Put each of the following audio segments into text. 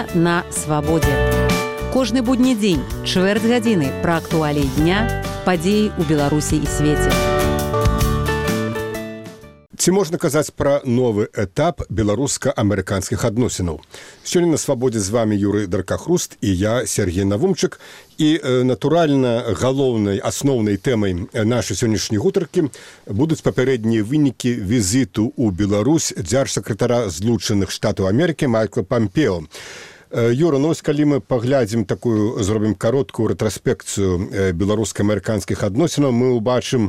Беларусія на свабодзе. Кожны будні дзень, чвэрць гадзіны пра актуаліі дня, падзеі ў Беларусі і свеце. Ці можна казаць пра новы этап беларуска-амерыканскіх адносінаў? Сёння на свабодзе з вами Юрый Даркахруст і я, Сергей Навумчык. І, натуральна, галоўнай, асноўнай тэмай нашай сённяшняй гутаркі будуць папярэднія вынікі візіту ў Беларусь дзяржсакратара Злучаных Штатаў Амерыкі Майкла Пампео. Юра, ну, калі мы паглядзім такую, зробім кароткую рэтраспекцыю беларуска-амерыканскіх адносінаў, мы ўбачым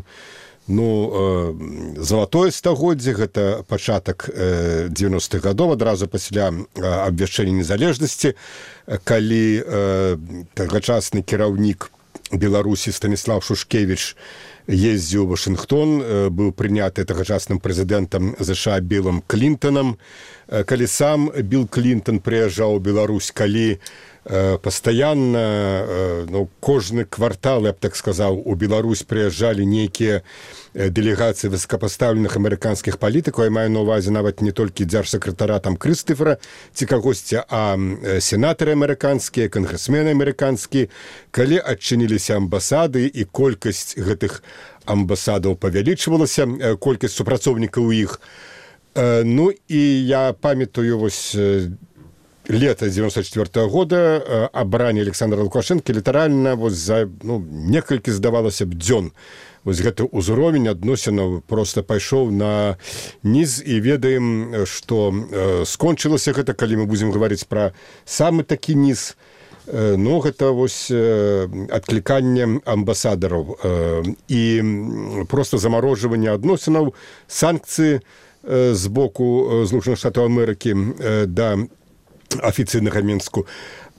залатое стагоддзе, гэта пачатак 90-х гадоў, адразу пасля абвяшчэння незалежнасці, калі тагачасны кіраўнік Беларусі Станіслав Шушкевіч ездзіў у Вашынгтон, быў прыняты тагачасным прэзідэнтам ЗША Білам Клінтонам, калі сам Біл Клінтон прыязджаў у Беларусь, калі пастаянна, кожны квартал, я б так сказаў, у Беларусь прыязджалі нейкія дэлегацыі высокапастаўленых амерыканскіх палітыкаў, я маю на ўвазе нават не толькі дзяржсакратара там Крыстыфера ці кагосьці, а сенатары амерыканскія, кангрэсмены амерыканскія, калі адчыніліся амбасады і колькасць гэтых амбасадаў павялічвалася, колькасць супрацоўнікаў у іх. Ну і я памятаю лета 94-го года абранне Александра Лукашэнкі літаральна за некалькі, здавалася б, дзён. Гэты ўзровень адносінаў проста пайшоў на ніз, і ведаем, што скончылася гэта, калі мы будзем гаварыць пра самы такі ніз. Гэта адкліканне амбасадараў і проста замарожванне адносінаў, санкцыі з боку Злучаных Штатаў Амерыкі да афіцыйнага Мінску.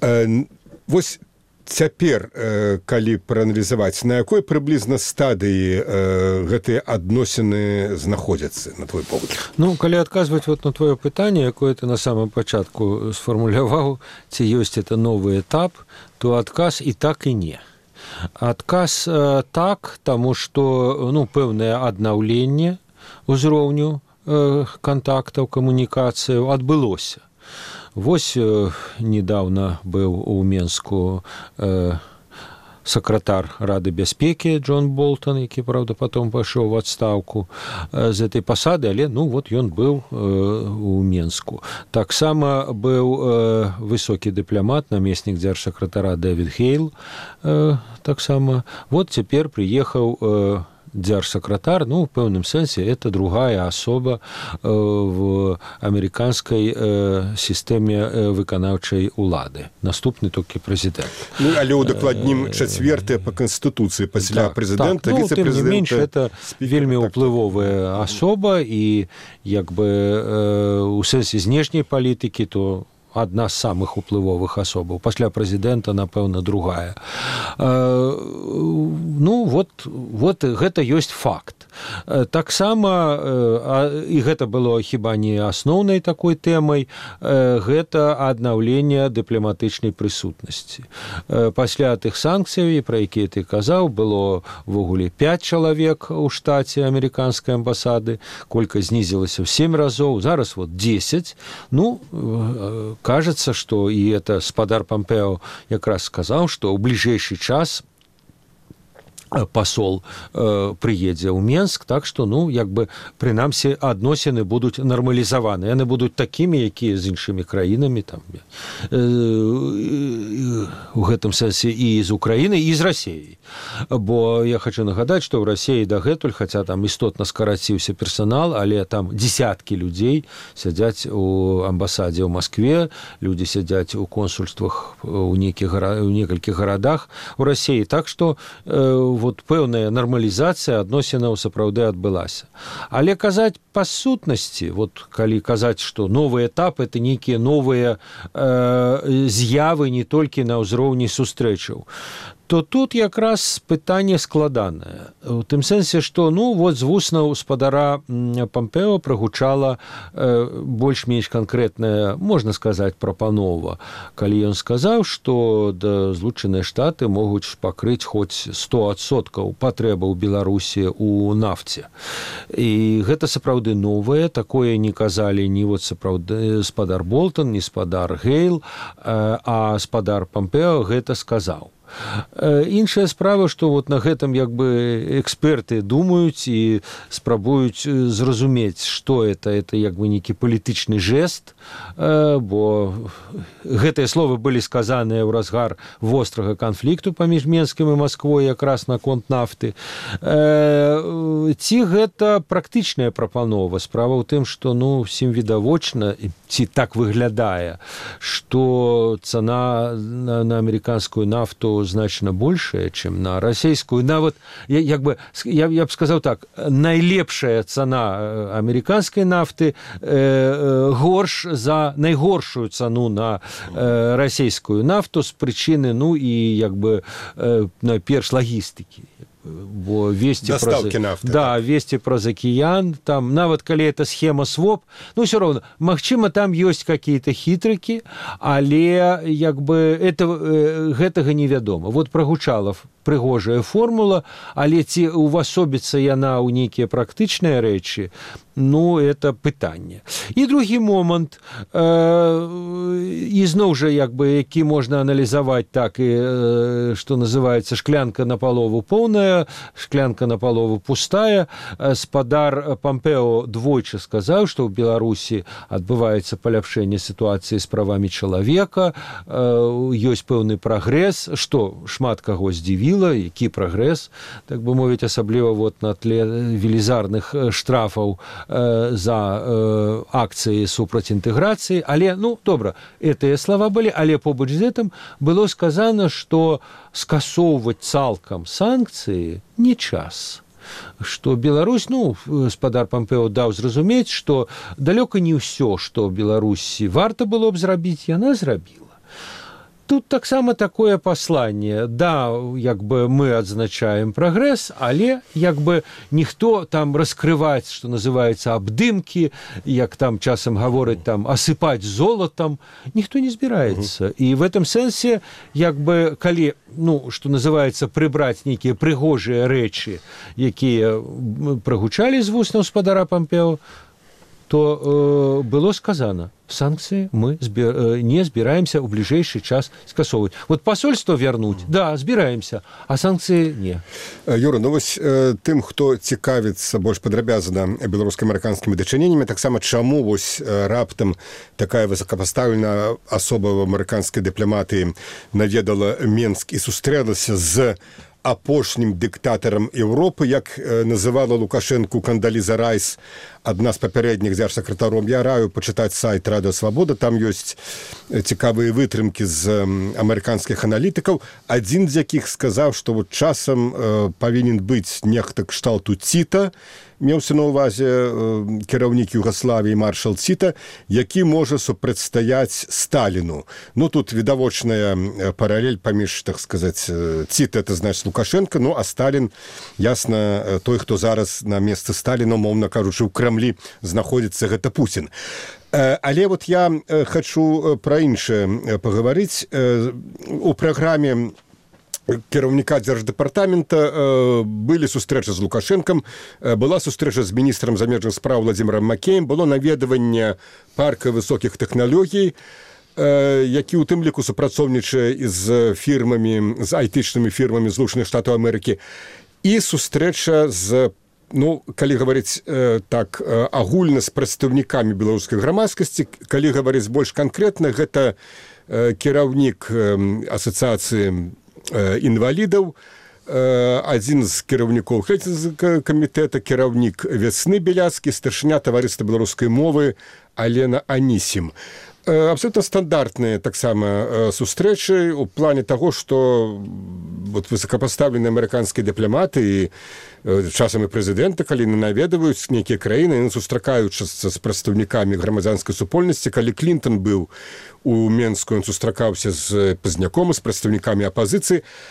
Цяпер, калі прааналізаваць, на якой прыблізна стадыі гэтыя адносіны знаходзяцца, на твой погляд? Калі адказваць на твоё пытанне, якое ты на самым пачатку сфармуляваў, ці ёсць это новы этап, то адказ і так, і не. Адказ так, таму што пэўнае аднаўленне ўзроўню кантактаў, камунікацыяў адбылося. Недавно быў у Менску сакратар Рады бяспекі Джон Болтон, які, правда, потом пайшоў у адстаўку з этой пасады, але ён быў у Менску. Таксама быў высокі дыпламат, намеснік дзяржсакратара Дэвід Хейл, таксама. Цяпер прыехаў дзяржсакратар, в пэўным сэнсе, это другая асоба в амерыканскай сістэме выканаўчай улады. Наступны толькі прэзідэнт. Але ўдакладнім чацвертая па Канстытуцыі пасля прэзідэнта, віцэ-прэзідэнта. Тым не менш, это вельмі ўплывовая асоба, і у сэнсе знешняй палітыкі, то адна з самых уплывовых асобаў. Пасля прэзідэнта, напэўна, другая. Гэта ёсць факт. Таксама, і гэта было хіба не асноўнай такой тэмай, гэта аднаўленне дыпламатычнай прысутнасці. Пасля тых санкцый, пра якія ты казаў, было ввогуле 5 чалавек у штаце амерыканскай амбасады, колькасць знізілася ў 7 разоў, зараз 10. Кажется, что и это спадар Пампео якраз сказал, что в ближайший час пасол прыедзе ў Менск, так што, прынамсі, адносіны будуць нармалізаваны. Яны будуць такімі, якія з іншымі краінамі, у гэтым сэнсе і з Украінай, і з Расіяй. Бо я хочу нагадаць, што ў Расіі дагэтуль, хаця там істотна скараціўся персанал, але там дзесяткі людзей сядзяць у амбасадзе ў Маскве, людзі сядзяць у консульствах у некалькіх гарадах у Расіі. Так што пэўная нармалізацыя адносінаў сапраўды адбылася. Але казаць па сутнасці, калі казаць, што новы этап — это нейкія новыя з'явы не толькі на ўзроўні сустрэчаў, то тут якраз пытанне складанае. У тым сэнсе, што з вуснаў спадара Пампео прагучала больш-менш канкрэтная, можна сказаць, прапанова, калі ён сказаў, што Злучаныя Штаты могуць пакрыць хоць 100% патрэбаў Беларусі ў нафце. І гэта сапраўды новае, такое не казалі ні сапраўды спадар Болтон, ні спадар Гейл, а спадар Пампео гэта сказаў. Іншая справа, што на гэтым эксперты думаюць і спрабуюць зразумець, што это нейкі палітычны жэст, бо гэтыя словы былі сказаныя ў разгар вострага канфлікту паміж Менскім і Масквой якраз наконт нафты. Ці гэта практычная прапанова? Справа ў тым, што ўсім відавочна, ці так выглядае, што цана на амерыканскую нафту значна большая, чым на расійскую. Нават, я б сказаў так, найлепшая цана амерыканскай нафты горш за найгоршую цану на расійскую нафту з прычыны, перш лагістыкі. Бо весці праз акіян, там, нават калі это схема своп, ўсё роўна, магчыма, там ёсць какие-то хітрыкі, але гэтага невядома. Прагучала прыгожая формула, але ці увасобіцца яна ў нейкія практычныя рэчы, это пытанне. І другі момант, ізноў жа, які можна аналізаваць так, і, што называецца, шклянка напалову поўная, шклянка напалову пустая. Спадар Пампео двойчы сказаў, што ў Беларусі адбываецца паляпшэнне сітуацыі з правамі чалавека, ёсць пэўны прагрэс, што шмат каго здзівіла, які прагрэс, так бы мовіць, асабліва на тле велізарных штрафаў за акцыі супраць інтэграцыі, але, добра, гэтыя слова былі, але побач з гэтым было сказана, што скасоўваць цалкам санкцыі не час. Што Беларусь, спадар Пампео даў зразумець, што далёка не ўсё, што Беларусі варта было б зрабіць, яна зрабіла. Тут таксама такое пасланне. Да, мы адзначаем прагрэс, але ніхто там раскрываць, што называецца, абдымкі, як там часам гавораць, там асыпаць золатам, ніхто не збіраецца. І в этом сэнсе, калі, што называецца, прыбраць нейкія прыгожыя рэчы, якія прагучалі з вуснаў спадара Пампео, то было сказано, санкции мы не збираемся ў бліжэйшы час скасоўваць. Посольство вярнуць, да, збіраемся, а санкцыі не. Юра, тым, хто цікавіцца больш падрабязана беларуска-амерыканскімі дачыненнямі, таксама чаму раптам такая высокапастаўленая асоба ў амерыканскай дыпламатыі наведала Менск і сустрэлася з апошнім дыктатарам Еўропы, як называла Лукашэнку Кандаліза Райс, адна з папярэдніх дзяржсакратароў. Я раю пачытаць сайт Радыё Свабода, там ёсць цікавыя вытрымкі з амерыканскіх аналітыкаў. Адзін з якіх сказаў, што часам павінен быць нехта кшталту Ціта, меўся на ўвазе кіраўнік Югаславіі маршал Ціта, які можа супрацьстаяць Сталіну. Тут відавочная паралель паміж, так сказаць, Ціта, это значыць Лукашенко, а Сталін, ясна, той, хто зараз на месцы Сталіна, умоўна кажучы, ў Крамлі знаходзіцца, гэта Пуцін. Але я хачу пра іншае пагаварыць. У праграме кіраўніка дзярждэпартамента былі сустрэчы з Лукашэнкам, была сустрэча з міністрам замежных спраў Владзімірам Макеем, было наведванне парка высокіх тэхналогій, які ў тым ліку супрацоўнічае з фірмамі, з айтычнымі фірмамі Злучаных Штатаў Амерыкі, і сустрэча з, калі гаварыць так агульна, з прадстаўнікамі беларускай грамадскасці, калі гаварыць больш канкрэтна, гэта кіраўнік асацыяцыі інвалідаў, адзін з кіраўнікоў камітэта, кіраўнік Вясны Беляцкі, старшыня таварыства беларускай мовы Алена Анісім. Абсолютно стандартныя таксама сустрэчы ў плане таго, што высокапастаўленыя амерыканскія дыпламаты і часам і прэзідэнты, калі наведваюць нейкія краіны, яны сустракаюцца з прадстаўнікамі грамадзянскай супольнасці. Калі Клінтон быў у Менску, ён сустракаўся з Пазняком, з прадстаўнікамі апазіцыі.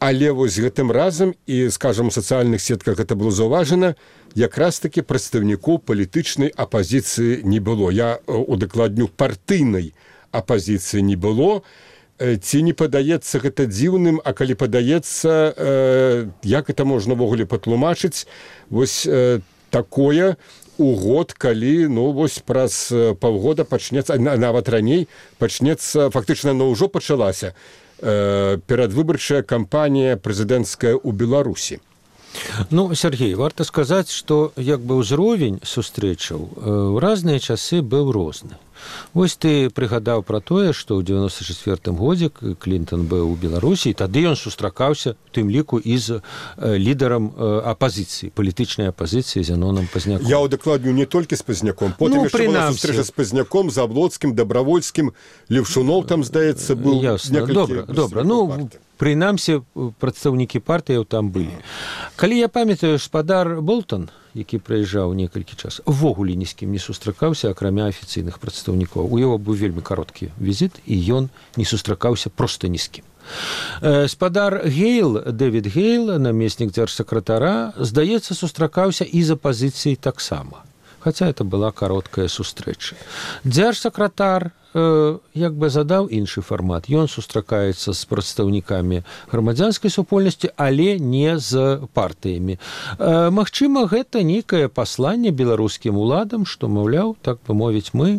Але вось гэтым разам, і, скажам, у сацыяльных сетках гэта было заўважана, якраз такі прадстаўнікоў палітычнай апазіцыі не было. Я удакладню, партыйнай апазіцыі не было. Ці не падаецца гэта дзіўным, а калі падаецца, як гэта можна ўвогуле патлумачыць, вось такое у год, калі, ну, вось праз паўгода пачнецца, нават раней пачнецца, фактычна, ўжо пачалася перадвыбарчая кампанія прэзідэнцкая ў Беларусі. Ну, Сергей, варта сказаць, што як бы ўзровень сустрэчаў у разныя часы быў розны. Вось ты прыгадаў пра тое, што ў 94-м годзе Клінтон быў у Беларусі, і тады ён сустракаўся, у тым ліку, і з лідарам апазіцыі, палітычнай апазіцыі Зяноном Пазняком. Я удакладню, не толькі з Пазняком. Потым яшчэ была сустрэча з Пазняком, Заблоцкім, Дабравольскім, Левшунов там, здаецца, быў. Ясна, добра. Ну, прынамсі, прадстаўнікі партыяў там былі. Калі я памятаю, спадар Болтон, які прыязджаў некалькі час, увогуле ні з кім не сустракаўся, акрамя афіцыйных прадстаўнікоў. У яго быў вельмі кароткі візіт, і ён не сустракаўся проста ні з кім. Спадар Гейл, Дэвід Гейл, намеснік дзяржсакратара, здаецца, сустракаўся і з апазіцыяй таксама. Хаця это была кароткая сустрэча. Дзяржсакратар як бы задаў іншы фармат. Ён сустракаецца з прадстаўнікамі грамадзянскай супольнасці, але не з партыямі. Магчыма, гэта нейкае пасланне беларускім уладам, што, маўляў, так бы мовіць, мы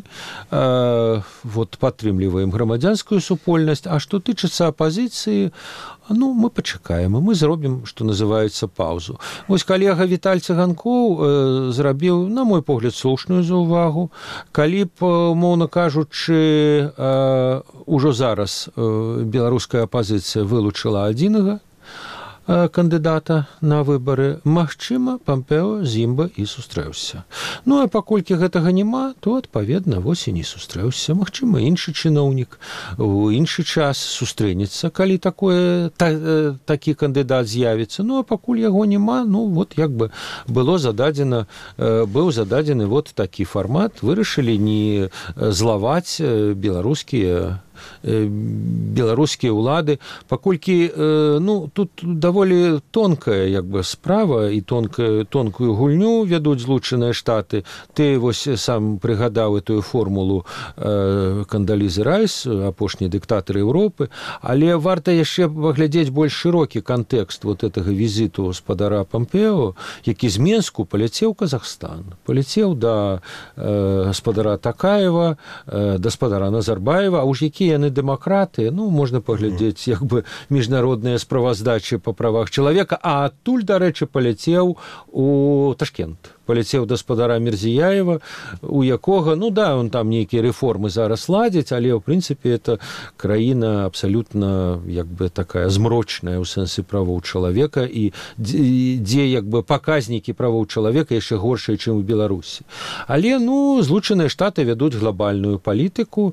падтрымліваем грамадзянскую супольнасць, а што тычыцца апазіцыі, ну, мы пачакаем, і мы зробім, што называецца, паўзу. Вось калега Віталь Цыганкоў зрабіў, на мой погляд, слушную заўвагу. Калі б, моўна кажучы, ужо зараз беларуская апазіцыя вылучыла адзінага кандыдата на выбары, магчыма, Пампео з ім бы і сустрэўся. Ну, а паколькі гэтага няма, то, адпаведна, вось і не сустрэўся. Магчыма, іншы чыноўнік у іншы час сустрэнецца, калі такі кандыдат з'явіцца. Ну, а пакуль яго няма, ну, вот як бы быў зададзены вот такі фармат. Вырашылі не злаваць беларускія ўлады, паколькі, ну, тут даволі тонкая, як бы, справа, і тонкую гульню вядуць Злучаныя Штаты. Ты вось сам прыгадаў этую формулу Кандалізы Райс, апошні дыктатар Еўропы, але варта яшчэ паглядзець больш шырокі кантэкст вот гэтага візіту спадара Пампео, які з Менску паляцеў у Казахстан, паляцеў да спадара Такаева, да спадара Назарбаева, а уж які яны дэмакраты, ну, можна паглядзець, як бы, міжнародныя справаздачы па правах чалавека, а адтуль, дарэчы, паляцеў у Ташкент. Паляцеў да спадара Мірзіяева, у якога, ну да, он там нейкія рэформы зараз ладзіць, але, ў прынцыпе, это краіна абсалютна, як бы, такая змрочная ў сэнсе правоў чалавека, і дзе, як бы, паказнікі правоў чалавека яшчэ горшыя, чым у Беларусі. Але, ну, Злучаныя Штаты вядуць глобальную палітыку,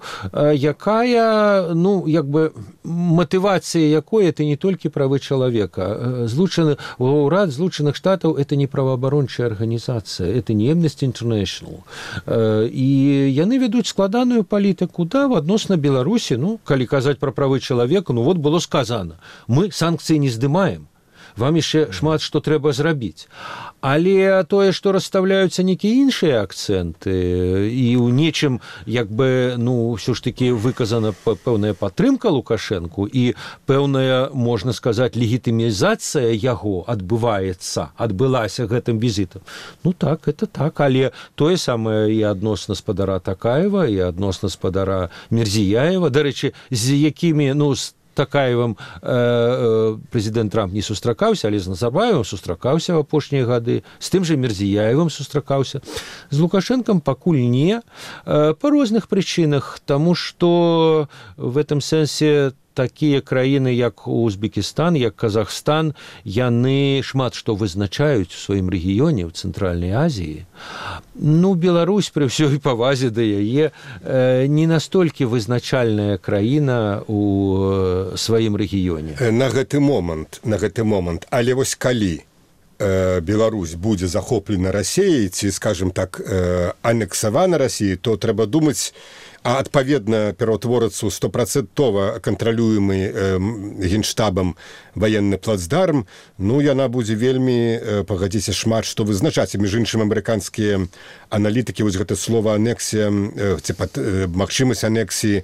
якая, ну, як бы, матывацыя якой это не толькі правы чалавека. Урад Злучаных Штатаў это не праваабарончая арганізацыя, это не Amnesty International. І яны вядуць складаную палітыку, да, адносна Беларусі, ну, калі казаць пра правы чалавека, ну, вот было сказано, мы санкцыі не здымаем, вам яшчэ шмат што трэба зрабіць. Але тое, што расстаўляюцца нейкія іншыя акцэнты, і ў нечым, як бы, ну, ўсё ж такі выказана пэўная падтрымка Лукашэнку і пэўная, можна сказаць, легітымізацыя яго адбылася гэтым візітам. Ну так, это так, але тое самае і адносна спадара Такаева, і адносна спадара Мірзіяева, дарэчы, з якімі, ну, Такаевым прэзідэнт Трамп не сустракаўся, але з Назарбаевым сустракаўся ў апошнія гады, з тым жа Мірзіяевым сустракаўся. З Лукашэнкам пакуль не, па розных прычынах, таму што в этом сэнсе такія краіны, як Узбекістан, як Казахстан, яны шмат што вызначаюць у сваім рэгіёне, ў Цэнтральнай Азіі. Ну, Беларусь, пры ўсёй павазе да яе, не настолькі вызначальная краіна ў сваім рэгіёне. На гэты момант, але вось калі Беларусь будзе захоплена Расіяй, ці, скажем так, анексавана Расіяй, то трэба думаць, а адпаведна пераўтворацца ў 100% кантралюемы генштабам ваенны плацдарм, ну, яна будзе вельмі, пагадзіце, шмат што вызначаць. Між іншым, амерыканскія аналітыкі, вось гэта слова анексія, магчымасць анексіі,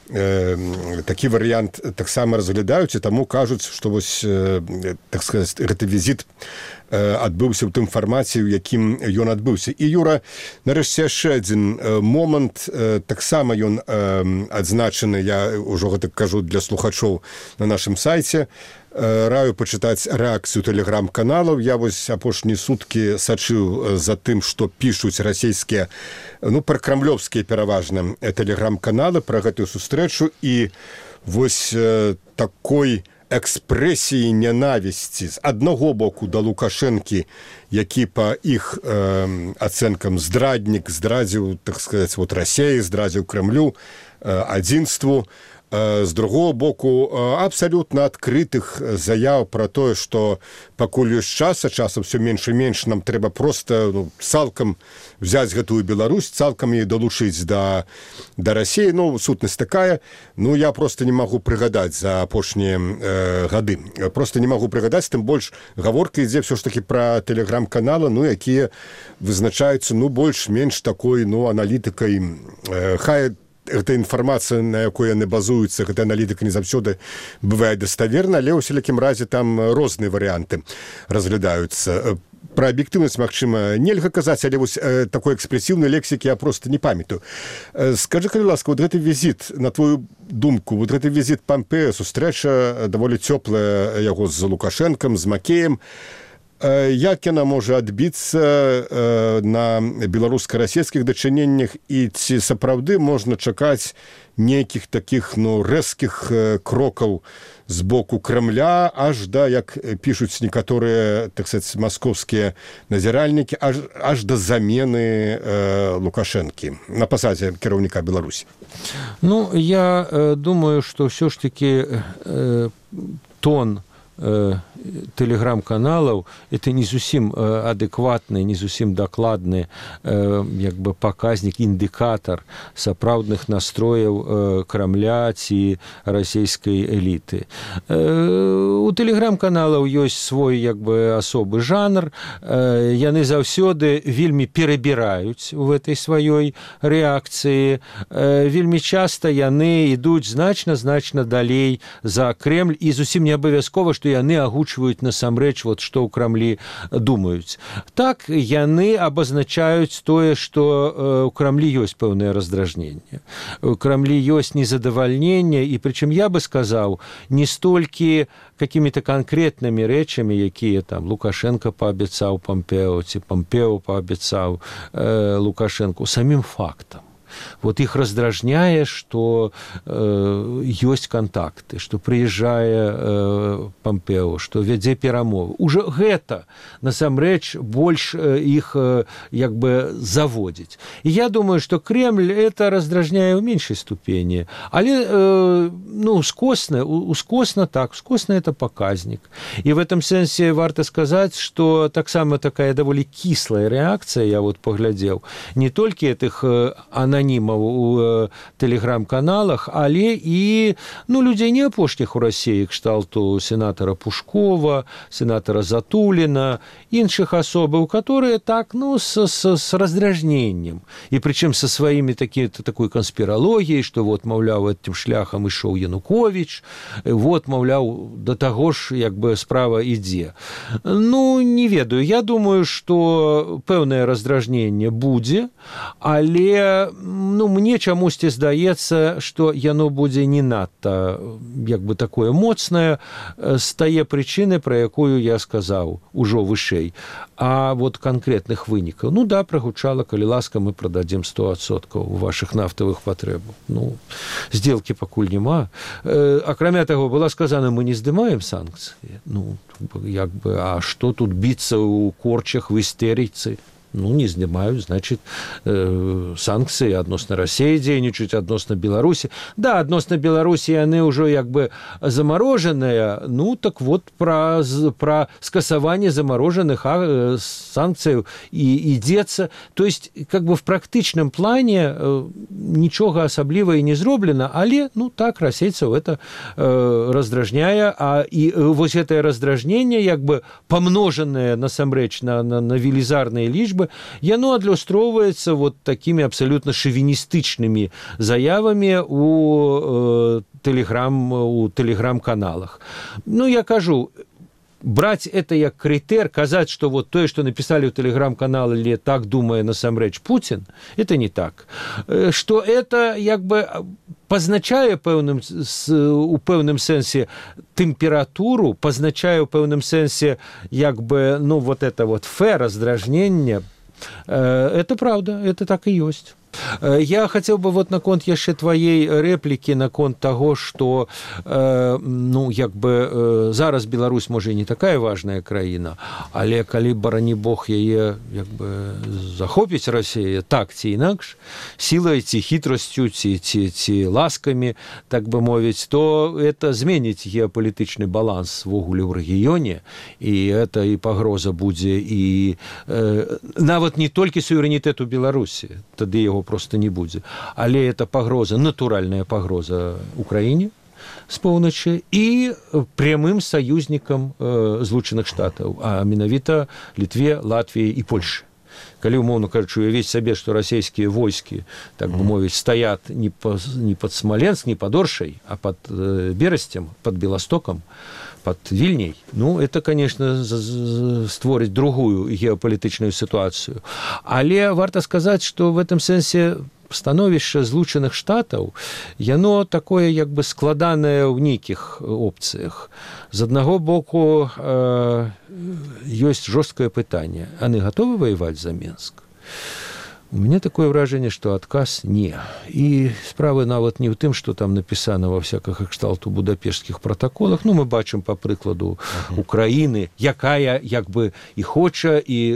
такі варыянт таксама разглядаюць, і таму кажуць, што вось, так сказаць, гэты візіт адбыўся ў тым фармаце, у якім ён адбыўся. І, Юра, нарэшце яшчэ адзін момант, таксама ён адзначаны, я ўжо гэта кажу для слухачоў на нашым сайце, раю пачытаць рэакцыю тэлеграм-каналаў. Я вось апошнія суткі сачыў за тым, што пішуць расійскія, ну, пракрамлёвскія пераважна тэлеграм-каналы пра гэтую сустрэчу, і вось такой экспрэсіі нянавісці з аднаго боку да Лукашэнкі, які па іх ацэнкам здраднік, здрадзіў, так сказаць, вот Расіі, здрадзіў Крэмлю, адзінству. З другого боку, абсалютна адкрытых заяў пра тое, што пакуль ёсць час, а часам все менш і менш, нам трэба проста, ну, цалкам взяць гэтую Беларусь, цалкам яе далучыць да Расіі. Ну, сутнасць такая. Ну, я проста не магу прыгадаць за апошнія гады. Проста не магу прыгадаць, тым больш гаворка ідзе ўсё ж такі пра тэлеграм-каналы, ну, якія вызначаюцца, ну, больш-менш такой, ну, аналітыкай. Хай гэта інфармацыя, на якой яны базуюцца, гэта аналітыка не заўсёды бывае даставерна, але ў усялякім разе там розныя варыянты разглядаюцца. Пра аб'ектыўнасць, магчыма, нельга казаць, але вось такой экспрэсіўнай лексікі я проста не памятаю. Скажы, калі ласка, вот гэты візіт, на твою думку, вот гэты візіт Пампея, сустрэча даволі цёплая яго з Лукашэнкам, з Макеем, як яна можа адбіцца на беларуска-расійскіх дачыненнях, і ці сапраўды можна чакаць нейкіх такіх, ну, рэзкіх крокаў з боку Крэмля, аж да, як пішуць некаторыя, так сказаць, маскоўскія назіральнікі, аж да замены Лукашэнкі на пасадзе кіраўніка Беларусі? Ну, я думаю, што ўсё ж такі тон тэлеграм-каналаў это не зусім адэкватны, не зусім дакладны як бы паказнік, індыкатар сапраўдных настрояў Крамля ці расійскай эліты. У тэлеграм-каналаў ёсць свой як бы асобы жанр, яны заўсёды вельмі перабіраюць у гэтай сваёй рэакцыі, вельмі часта яны ідуць значна далей за Крэмль, і зусім не абавязкова, што яны агучваюць насамрэч, вот, што ў Крамлі думаюць. Так, яны абазначаюць тое, што ў Крамлі ёсць пэўнае раздражненне. У Крамлі ёсць незадавальненне, і прычым я бы сказаў, не столькі какими-то конкретными рэчамі, якія там Лукашенко паабяцаў Пампео, ці Пампео паабяцаў Лукашенку, самім фактам. Вот их раздражняе, што ёсць контакты, што прыязджае Пампео, што вядзе перамовы. Уже гэта, насамрэч, больш іх як бы заводзіць. І я думаю, што Кремль это раздражняе ў меншай ступені. Але, ну, ускосна так, ускосна это паказнік. І в этом сэнсе варта сказаць, што таксама такая даволі кіслая рэакцыя, я вот паглядзеў, не толькі этих ананімаў у тэлеграм-каналах, але і, ну, людзей не апошніх у Расіі, кшталту сенатара Пушкова, сенатара Затуліна, іншых асобаў, которые так, ну, с раздражненнем. І прычым са сваімі такой канспіралогіяй, што вот, маўляў, этим шляхам ішоў Януковіч, вот, маўляў, да таго ж, як бы, справа ідзе. Ну, не ведаю. Я думаю, што пэўнае раздражненне будзе, але, ну, мне чамусьці здаецца, што яно будзе не надта, як бы, такое моцнае з тае прычыны, пра якую я сказаў ужо вышэй. А вот конкретных вынікаў, ну да, прагучала, калі ласка, мы прададзім 100% вашых нафтавых патрэбаў. Ну, сделкі пакуль няма. Акрамя таго, была сказана, мы не здымаем санкцыі. Ну, як бы, а што тут біцца ў корчах, в істэрыцы? Ну, не знімаюць, значит, санкцыі адносна Расіі дзейнічаюць, адносна Беларусі. Да, адносна Беларусі яны ўжо як бы замарожаныя. Ну, так вот, пра скасаванне замарожаных санкцыяў і ідзецца. То есть, как бы в практычным плане нічога асаблівага не зроблена, але, ну, так, расейцаў это раздражняе, і вось гэтае раздражненне, як бы памножанае насамрэч на велізарныя лічбы, яно адлюстроўваецца вот такими абсолютно шовіністычнымі заявамі у телеграм-каналах. Ну, я кажу, брать это як крытэр, казаць, что вот тое, что написали ў телеграм-канале, так думае насамрэч Путин, это не так. Что это як бы пазначае у пэўным сэнсе тэмпературу, пазначае ў пэўным сэнсе як бы, ну, вот это вот раздражненне. Это правда, это так и есть. Я хотел бы вот наконт яшчэ твоей рэплікі, наконт таго, што ну, як бы зараз Беларусь, можа, і не такая важная краіна, але калі, барані Бог, яе як бы захопіць Расія так ці інакш, сілай ці хітрасцю, ці ласкамі, так бы мовіць, то это зменіць геапалітычны баланс ввогуле ў рэгіёне, і это і пагроза будзе, і нават не толькі суверэнітэту Беларусі, тады яго просто не будзе. Але это пагроза, натуральная пагроза Украіне з поўначы і прямым саюзнікам Злучаных Штатаў, а менавіта Літве, Латвіі і Польшы. Калі, умоўна кажучы, уявіць сабе, што расійскія войскі, так бы мовіць, стаят не пад Смоленск, не пад Оршай, а пад Берасцем, пад Беластокам, под Вільняй, ну, это, конечно, створить другую геапалітычную ситуацию. Але варта сказать, что в этом сенсе становішча Злучаных Штатаў, яно такое, як бы, складанае ў нейкіх опцыях. З аднаго боку, ёсць жорсткае пытанне. Яны готовы воевать за Минск? У меня такое ўражанне, што адказ не. І справа нават не ў тым, што там напісана ва всякіх кшталту будапешцкіх пратаколах. Ну, мы бачым па прыкладу Украіны, якая як бы і хоча, і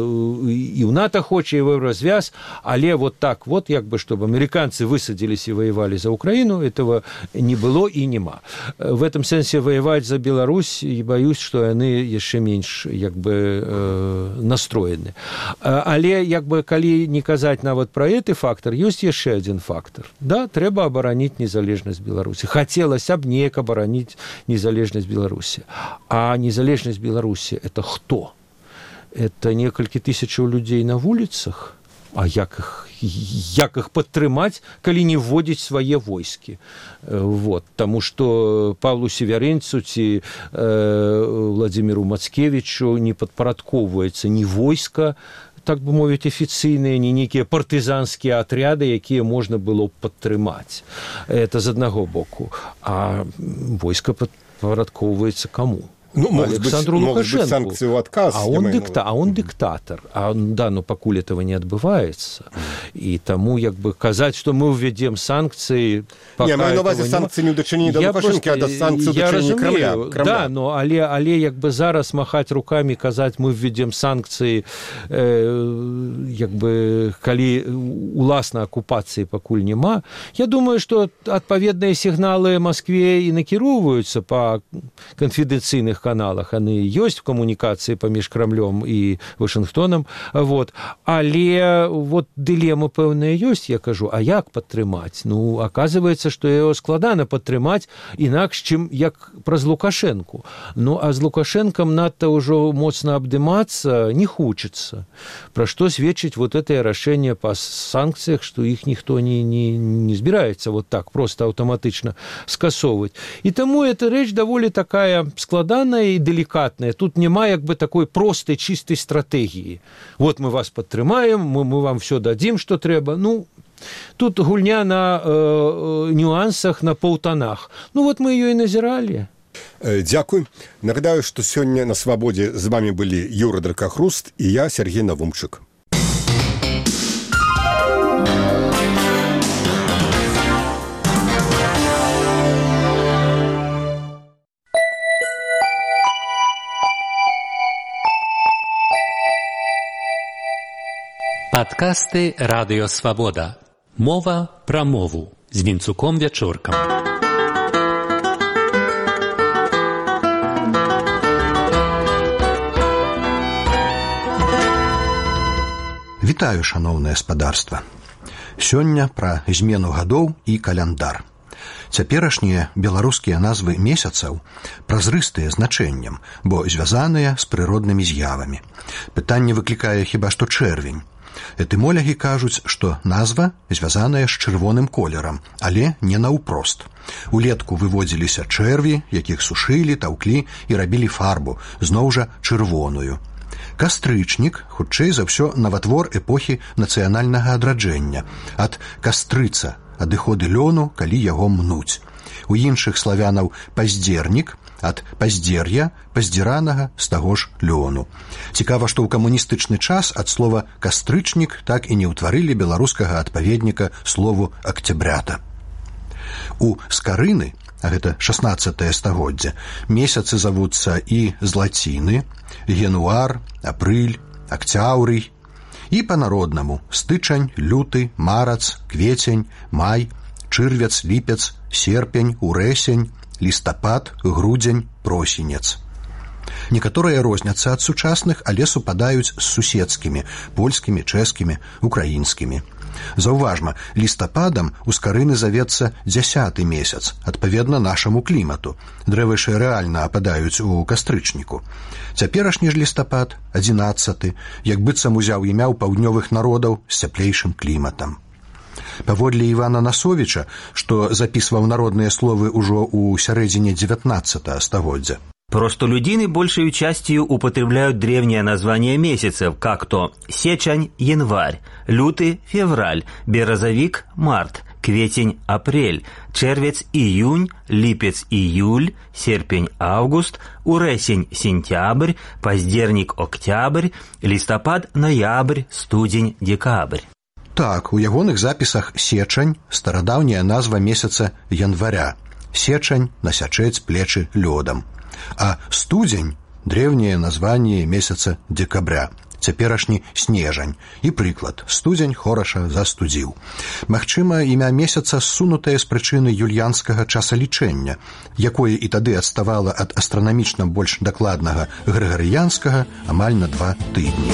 ў НАТО хоча, і ў Еўразвяз, але вот так вот, як бы, чтобы американцы высадились и воевали за Украину, этого не было и нема. В этом сенсе воевать за Беларусь, и боюсь, что яны яшчэ менш як бы настроены. Але як бы калі не казаць нават пра гэты фактор, ёсць яшчэ адзін фактор. Да, трэба абараніць незалежнасць Беларусі. Хацелася б неяк абараніць незалежнасць Беларусі. А незалежнасць Беларусі – это хто? Это некалькі тысячаў людзей на вуліцах? А як іх падтрымаць, калі не вводзіць свае войскі? Вот. Таму што Павлу Северынцу ці Владзіміру Мацкевічу не падпарадкоўваецца ні войска, так бы мовіць, афіцыйныя, не нейкія партызанскія атряды, якія можна было б падтрымаць. Это з аднаго боку. А войска падпарадкоўваецца каму? Ну, могут быть санкции в отказ. А он диктатор. Да, но покуль этого не отбывается. И тому, як бы, казать, что мы введем санкции... Не, маю на увазі санкции не ў дачыненні да Лукашэнкі, а да санкцый у дачыненні Кремля. Да, но але як бы зараз махать руками, казать, мы введем санкции, як бы, калі уласна оккупации покуль нема, я думаю, что адпаведныя сигналы Москве и накіроўваюцца по конфиденцыйных каналах, они ёсць в камунікацыі паміж Крамлём і Вашынгтонам, вот. Але вот дылема пэўная ёсць, я кажу, а як падтрымаць? Ну, оказывается, што яго складана падтрымаць інакш, чым як праз Лукашэнку. Ну, а з Лукашэнкам надта ўжо моцна абдымацца не хочется. Пра што сведчыць вот это рашэнне па санкцыях, што іх ніхто не збіраецца вот так просто аўтаматычна скасоўваць. І таму эта рэч даволі такая складаная и деликатная. Тут нема як бы такой простой, чистой стратегии. Вот мы вас подтрымаем, мы вам все дадим, что трэба. Ну, тут гульня на нюансах, на паўтанах. Ну, вот мы ее и назирали. Дякую. Нагадаю, что сегодня на «Свободе» с вами были Юра Дракохруст и я, Сергей Навумчик. Падкасты Радыё Свабода. Мова пра мову з Вінцуком Вячоркам. Вітаю, шаноўнае спадарства. Сёння пра змену гадоў і каляндар. Цяперашнія беларускія назвы месяцаў празрыстыя значэннем, бо звязаныя з прыроднымі з'явамі. Пытанне выклікае хіба што чэрвень. Этымолягі кажуць, што назва звязаная з чырвоным колерам, але не наўпрост. Улетку выводзіліся чэрві, якіх сушылі, таўклі і рабілі фарбу, зноў жа чырвоную. Кастрычнік, хутчэй за ўсё, наватвор эпохі нацыянальнага адраджэння, ад кастрыца, адыходы лёну, калі яго мнуць. У іншых славянаў паздзернік, ад паздзер'я, паздзіранага з таго ж лёну. Цікава, што ў камуністычны час ад слова кастрычнік так і не ўтварылі беларускага адпаведніка слову акцябрята. У скарыны, а гэта 16 стагоддзе, месяцы завуцца і злаціны, януар, апрыль, акцяўрый, і па-народнаму стычань, люты, марац, квецень, май, чырвец, ліпец, серпень, урэсень, лістапад, грудзень, просенец. Некаторыя розняцца ад сучасных, але супадаюць з суседскімі, польскімі, чэшскімі, украінскімі. Заўважма, лістападам у скарыны завецца 10 месяц, адпаведна нашаму клімату. Дрэвы ж рэальна ападаюць у кастрычніку. Цяперашні ж лістапад, 11, як быццам узяў імя ў паўднёвых народаў з цяплейшым кліматам. Паводле Івана Насовіча, што запісваў народныя словы ўжо ў сярэдзіне 19 стагоддзя. Простолюдины большей частью употребляют древнее название месяцев, как то сечень – январь, лютый – февраль, березовик – март, кветень – апрель, червец – июнь, липец – июль, серпень – август, урэсень – сентябрь, паздзернік – октябрь, лістапад – ноябрь, студзень – декабрь. Так, у ягоных запісах сечань – старадаўняя назва месяца января. Сечань – насячэць плечы лёдам. А студзень – древнее название месяца декабря, цяперашні снежань. І прыклад, студзень хораша застудзіў. Магчыма, імя месяца ссунутае з прычыны юльянскага часалічэння, якое і тады адставала ад астранамічна больш дакладнага грыгарыянскага амаль на 2 тыдні.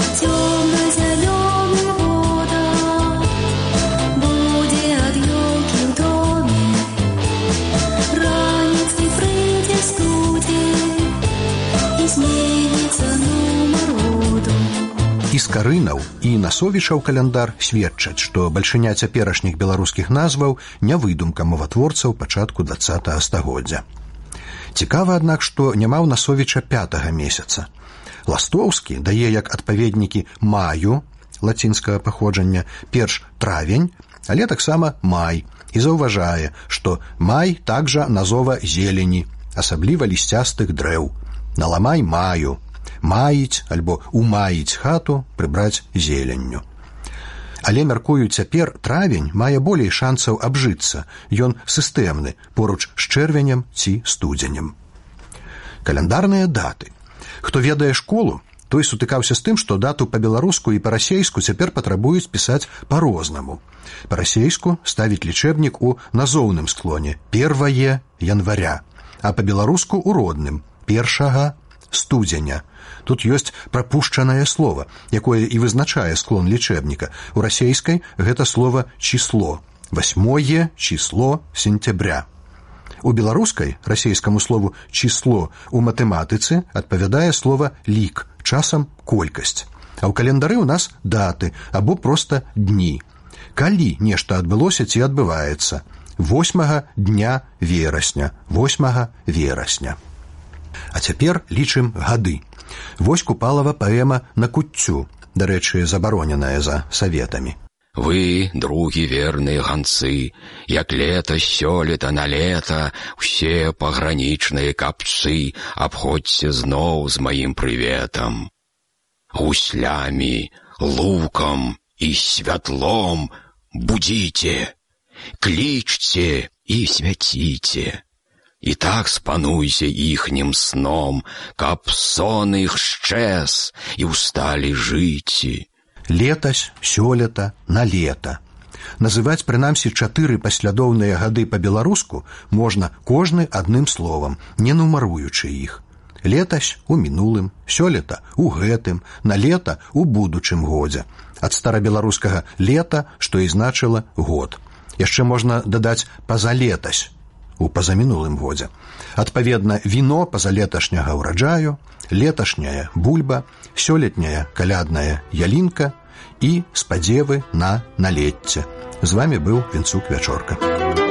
І скарынаў, і Насовічаў каляндар сведчаць, што бальшыня цяперашніх беларускіх назваў не выдумка моватворцаў пачатку 20 стагоддзя. Цікава, аднак, што няма ў Насовіча 5 месяца. Ластоўскі дае як адпаведнікі маю, лацінскага паходжання, перш травень, але таксама май, і заўважае, што май такжа назова зелені, асабліва лісцястых дрэў. Наламай маю, маіць альбо умаіць хату, прыбраць зеленню. Але, мяркую, цяпер травень мае болей шанцаў абжыцца. Ён сістэмны, поруч з чэрвенем ці студзенем. Каляндарныя даты. Хто ведае школу, той сутыкаўся з тым, што дату па-беларуску і па-расейску цяпер патрабуюць пісаць па-рознаму. Па-расейску ставіць лічэбнік у назоўным склоне 1 января, а па-беларуску у родным 1 студзеня. Тут ёсць прапушчанае слова, якое і вызначае склон лічэбніка. У расейскай гэта слова число. 8 число сентября. У беларускай расейскаму слову число у матэматыцы адпавядае слова лік, часам колькасць. А ў календары ў нас даты або проста дні. Калі нешта адбылося ці адбываецца? 8 дня верасня, 8 верасня. А цяпер лічым гады. Вось Купалава паэма «На куццю», дарэчы, забароненая за саветамі. Вы, другі верныя ганцы, як лета сёлета на лета, усе пагранічныя капцы, абходзьце зноў з маім прыветам. Гуслямі, лукам і святлом будзіце, клічце і свяціце. І так спануйся іхнім сном, каб сон іх шчэз і ўсталі жыці. Летась, сёлета, на лета. Называць прынамсі 4 паслядоўныя гады па-беларуску можна кожны адным словам, не нумаруючы іх. Летась у мінулым, сёлета у гэтым, на лета у будучым годзе. Ад старабеларускага лета, што і значыла год. Яшчэ можна дадаць пазалетась у пазамінулым годзе. Адпаведна, віно пазалеташняга ўраджаю, леташняя бульба, сёлетняя калядная ялінка і спадзевы на налецце. З вами быў Вінцук Вячорка.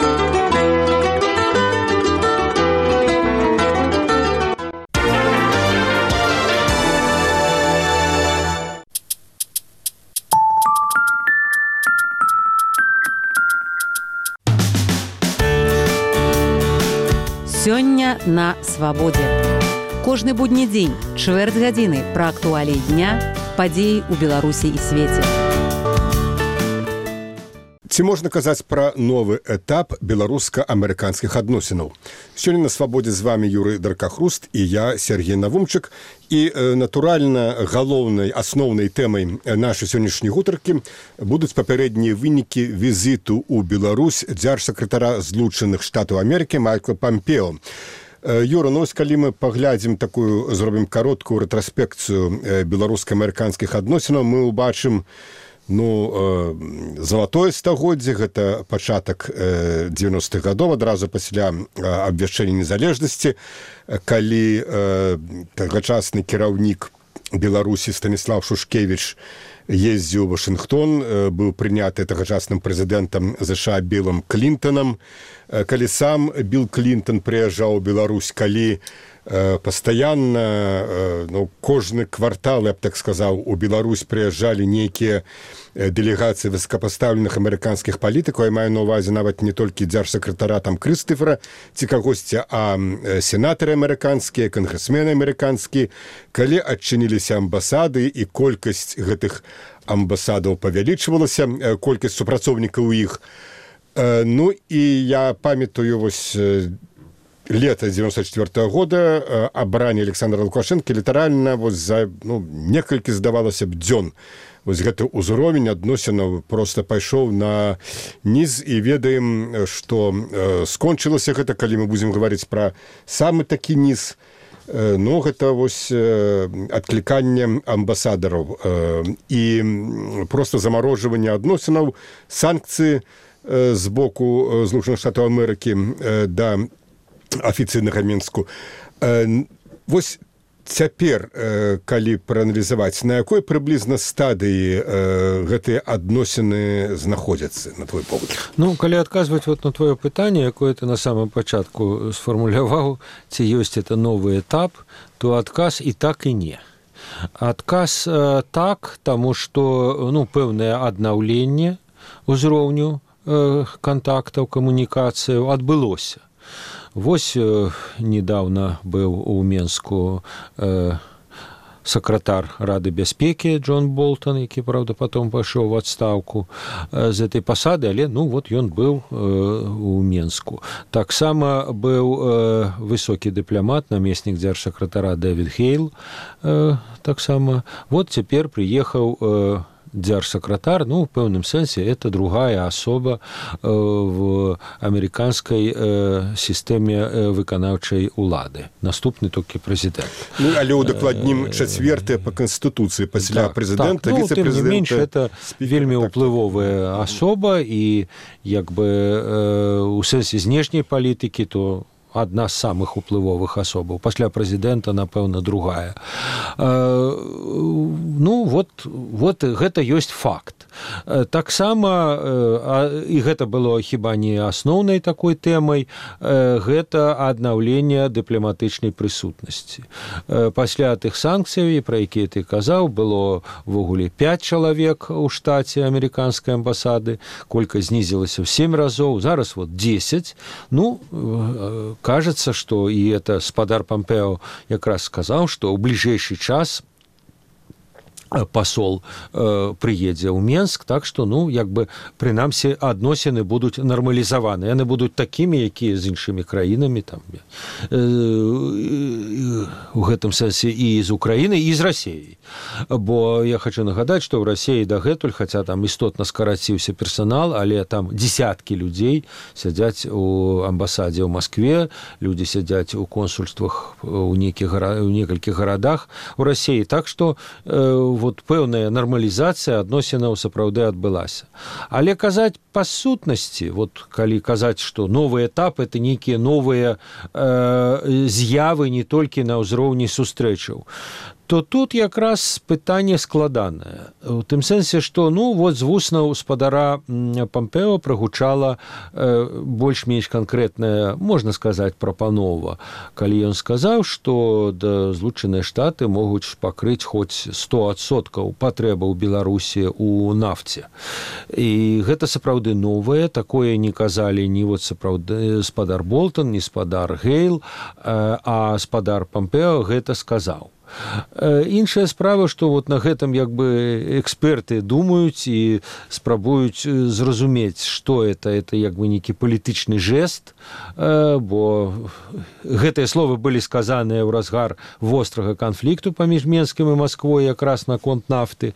Сёння на свабодзе. Кожны будні дзень, чвэрць гадзіны пра актуаліі дня, падзеі ў Беларусі і свеце. Ці можна казаць пра новы этап беларуска-амерыканскіх адносінаў? Сёння на свабодзе з вами Юрый Даркахруст і я, Сергей Навумчык. І, натуральна, галоўнай, асноўнай тэмай нашай сённяшняй гутаркі будуць папярэднія вынікі візіту ў Беларусь дзяржсакратара Злучаных Штатаў Амерыкі Майкла Пампео. Юра, ну, калі мы паглядзім такую, зробім кароткую рэтраспекцыю беларуска-амерыканскіх адносінаў, мы ўбачым залатое стагоддзе, гэта пачатак 90-х гадоў, адразу пасля абвяшчэння незалежнасці, калі тагачасны кіраўнік Беларусі Станіслав Шушкевіч ездзіў у Вашынгтон, быў прыняты тагачасным прэзідэнтам ЗША Білам Клінтонам, калі сам Біл Клінтон прыязджаў у Беларусь, калі пастаянна, кожны квартал, я б так сказаў, у Беларусь прыязджалі нейкія дэлегацыі высокапастаўленых амерыканскіх палітыкаў, я маю на ўвазе нават не толькі дзяржсакратара там Крыстыфера ці кагосьці, а сенатары амерыканскія, кангрэсмены амерыканскія, калі адчыніліся амбасады і колькасць гэтых амбасадаў павялічвалася, колькасць супрацоўнікаў у іх. Ну і я памятаю вось лета 94-го года абранне Александра Лукашенко літаральна за некалькі, здавалася б, дзён. Вось гэты ўзровень адносінаў проста пайшоў на ніз, і ведаем, што скончылася гэта, калі мы будзем гаварыць пра самы такі ніз, гэта вось адкліканне амбасадараў і проста замарожванне адносінаў, санкцыі з боку Злучаных Штатаў Амерыкі да афіцыйнага Мінску. Вось цяпер, калі прааналізаваць, на якой прыблізна стадыі гэтыя адносіны знаходзяцца, на твой погляд? Калі адказваць на твоё пытанне, якое ты на самым пачатку сфармуляваў, ці ёсць это новы этап, то адказ і так, і не. Адказ так, таму што пэўнае аднаўленне ўзроўню кантактаў, камунікацыяў адбылося. Вось недавно быў у Менску сакратар Рады бяспекі Джон Болтон, які, правда, потом пайшоў в адстаўку з этой пасады, але ён быў у Менску. Таксама быў высокі дыпламат, намеснік дзяржсакратара Дэвід Хейл, таксама. Вот цяпер прыехаў дзяржсакратар, в пэўным сэнсе это другая асоба в амерыканскай сістэме выканаўчай улады. Наступны толькі прэзідэнт. Але ўдакладнім чацвертая па канстытуцыі пасля прэзідэнта, віцэ-прэзідэнта. Тым не менш, это вельмі ўплывовая асоба, і у сэнсе знешняй палітыкі, то адна з самых уплывовых асобаў. Пасля прэзідэнта, напэўна, другая. Вот гэта ёсць факт. Таксама, і гэта было хіба не асноўнай такой тэмай, гэта аднаўленне дыпламатычнай прысутнасці. Пасля тых санкцый, пра якія ты казаў, было ввогуле 5 чалавек у штаце амерыканскай амбасады, колькасць знізілася ў 7 разоў, зараз 10. Кажется, что и это спадар Помпео якраз сказал, что в ближайший час пасол прыедзе ў Менск, так што, ну, як бы, прынамсі, адносіны будуць нармалізаваны. Яны будуць такімі, якія з іншымі краінамі, там, у гэтым сэнсе і з Украінай, і з Расіяй. Бо я хочу нагадаць, што ў Расіі дагэтуль, хаця там істотна скараціўся персанал, але там дзесяткі людзей сядзяць у амбасадзе ў Маскве, людзі сядзяць у консульствах у некалькіх гарадах у Расіі. Так што вот пэўная нармалізацыя адносінаў сапраўды адбылася. Але казаць па сутнасці, вот калі казаць, што новы этап — это нейкія новыя з'явы не толькі на ўзроўні сустрэчаў, то тут якраз пытанне складанае. У тым сэнсе, што, ну, вот з вуснаў спадара Пампео прагучала больш-менш канкрэтная, можна сказаць, прапанова, калі ён сказаў, што Злучаныя Штаты могуць пакрыць хоць 100% патрэбаў Беларусі ў нафце. І гэта сапраўды новае, такое не казалі ні вот сапраўды спадар Болтон, ні спадар Гейл, а спадар Пампео гэта сказаў. Іншая справа, што вот на гэтым як бы эксперты думаюць і спрабуюць зразумець, што это як бы нейкі палітычны жэст, бо гэтыя словы былі сказаныя ў разгар вострага канфлікту паміж Менскім і Масквой якраз наконт нафты.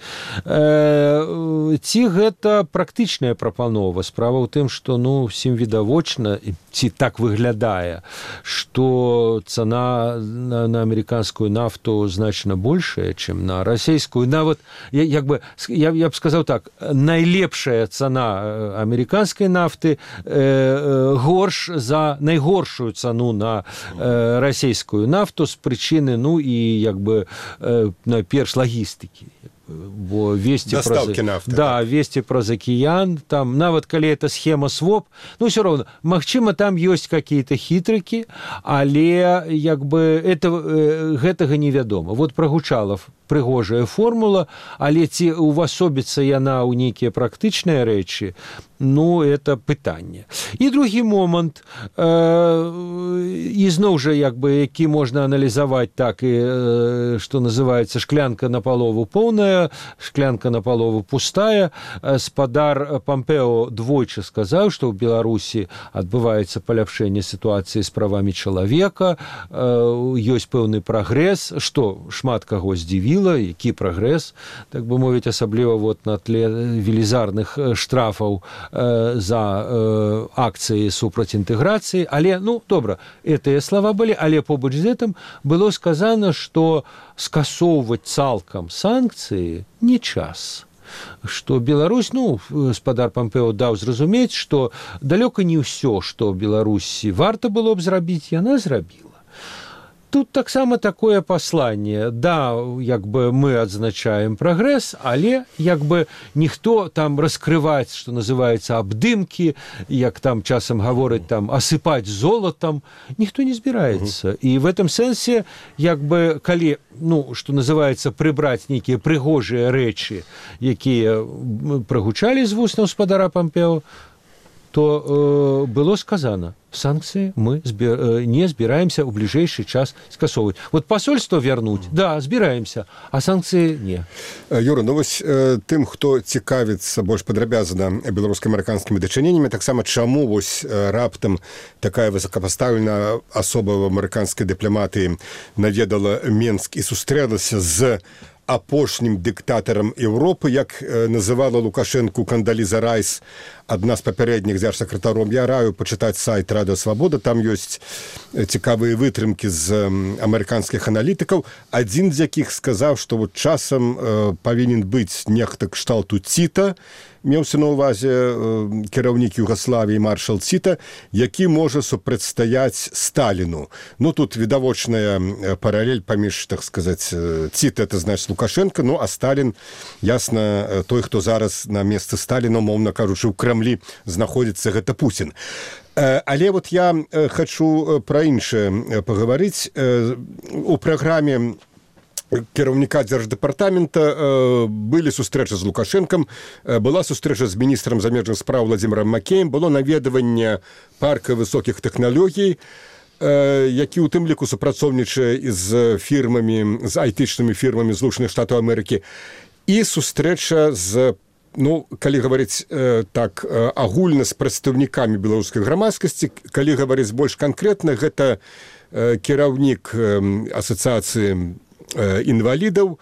Ці гэта практычная прапанова? Справа ў тым, што, ну, всім відавочна, ці так выглядае, што цана на амерыканскую нафту значна большая, чым на расійскую. Нават, я б сказаў так, найлепшая цана амерыканскай нафты горш за найгоршую цану на расійскую нафту з прычыны, ну, і як бы найперш лагістыкі. Бо весці праз акіян, там, нават калі это схема своп, ну, все равно, магчыма, там ёсць какие-то хітрыкі, але як бы гэтага невядома. Вот прагучала прыгожая формула, але ці увасобіцца яна ў нейкія практычныя рэчы, ну, это пытанне. І другі момант, ізноў жа, як бы, які можна аналізаваць так, і, што называецца, шклянка напалову поўная, шклянка напалову пустая. Спадар Пампео двойчы сказаў, што ў Беларусі адбываецца паляпшэнне сітуацыі з правамі чалавека, ёсць пэўны прагрэс, што шмат каго здзівіла, які прагрэс, так бы мовіць, асабліва вот на тле велізарных штрафаў за акцыі супраць інтэграцыі. Але, ну, добра, гэтыя слова былі, але побач з гэтым было сказана, што скасоўваць цалкам санкцыі не час. Што Беларусь, ну, спадар Пампео даў зразумець, што далёка не ўсё, што Беларусі варта было б зрабіць, яна зрабіла. Тут таксама такое пасланне. Да, як бы мы адзначаем прагрэс, але як бы ніхто там раскрываць, што называецца, абдымкі, як там часам гавораць, там, асыпаць золатам, ніхто не збіраецца. І в этом сэнсе, як бы, калі, ну, што называецца, прыбраць нейкія прыгожыя рэчы, якія прагучалі з вуснаў спадара Пампео, то было сказано, санкции мы не збираемся ў бліжэйшы час скасоўваць. Вот посольство вернуть, да, збираемся, а санкции не. Юра, ну вось тым, хто цікавіцца больш падрабязана беларуска-амерыканскімі дачыненнямі, таксама чаму вось раптам такая высокапастаўленая асоба ў амерыканскай дыпламатыі наведала Менск і сустрэлася з апошнім дыктатарам Еўропы, як называла Лукашэнку Кандаліза Райс, адна з папярэдніх дзяржсакратароў. Я раю пачытаць сайт Радыё Свабода, там ёсць цікавыя вытрымкі з амерыканскіх аналітыкаў. Адзін з якіх сказаў, што вот часам павінен быць нехта кшталту Ціта, меўся на ўвазе кіраўнік Югаславіі маршал Ціта, які можа супрацьстаяць Сталіну. Ну, тут відавочная паралель паміж, так сказаць, Ціта, это значит Лукашенко, ну, а Сталін, ясна, той, хто зараз на месцы Сталіна, умоўна кажучы, ў Крамлі знаходзіцца, гэта Пуцін. Але вот я хочу пра іншае пагаварыць. У праграме кіраўніка дзярждэпартамента былі сустрэчы з Лукашэнкам, была сустрэча з міністрам замежных спраў Владзімірам Макеем, было наведванне парка высокіх тэхналогій. які ў тым ліку супрацоўнічае з фірмамі, з айтычнымі фірмамі Злучаных Штатаў Амерыкі, і сустрэча з, ну, калі гаварыць так агульна, з прадстаўнікамі беларускай грамадскасці, калі гаварыць больш канкрэтна, гэта кіраўнік асацыяцыі інвалідаў,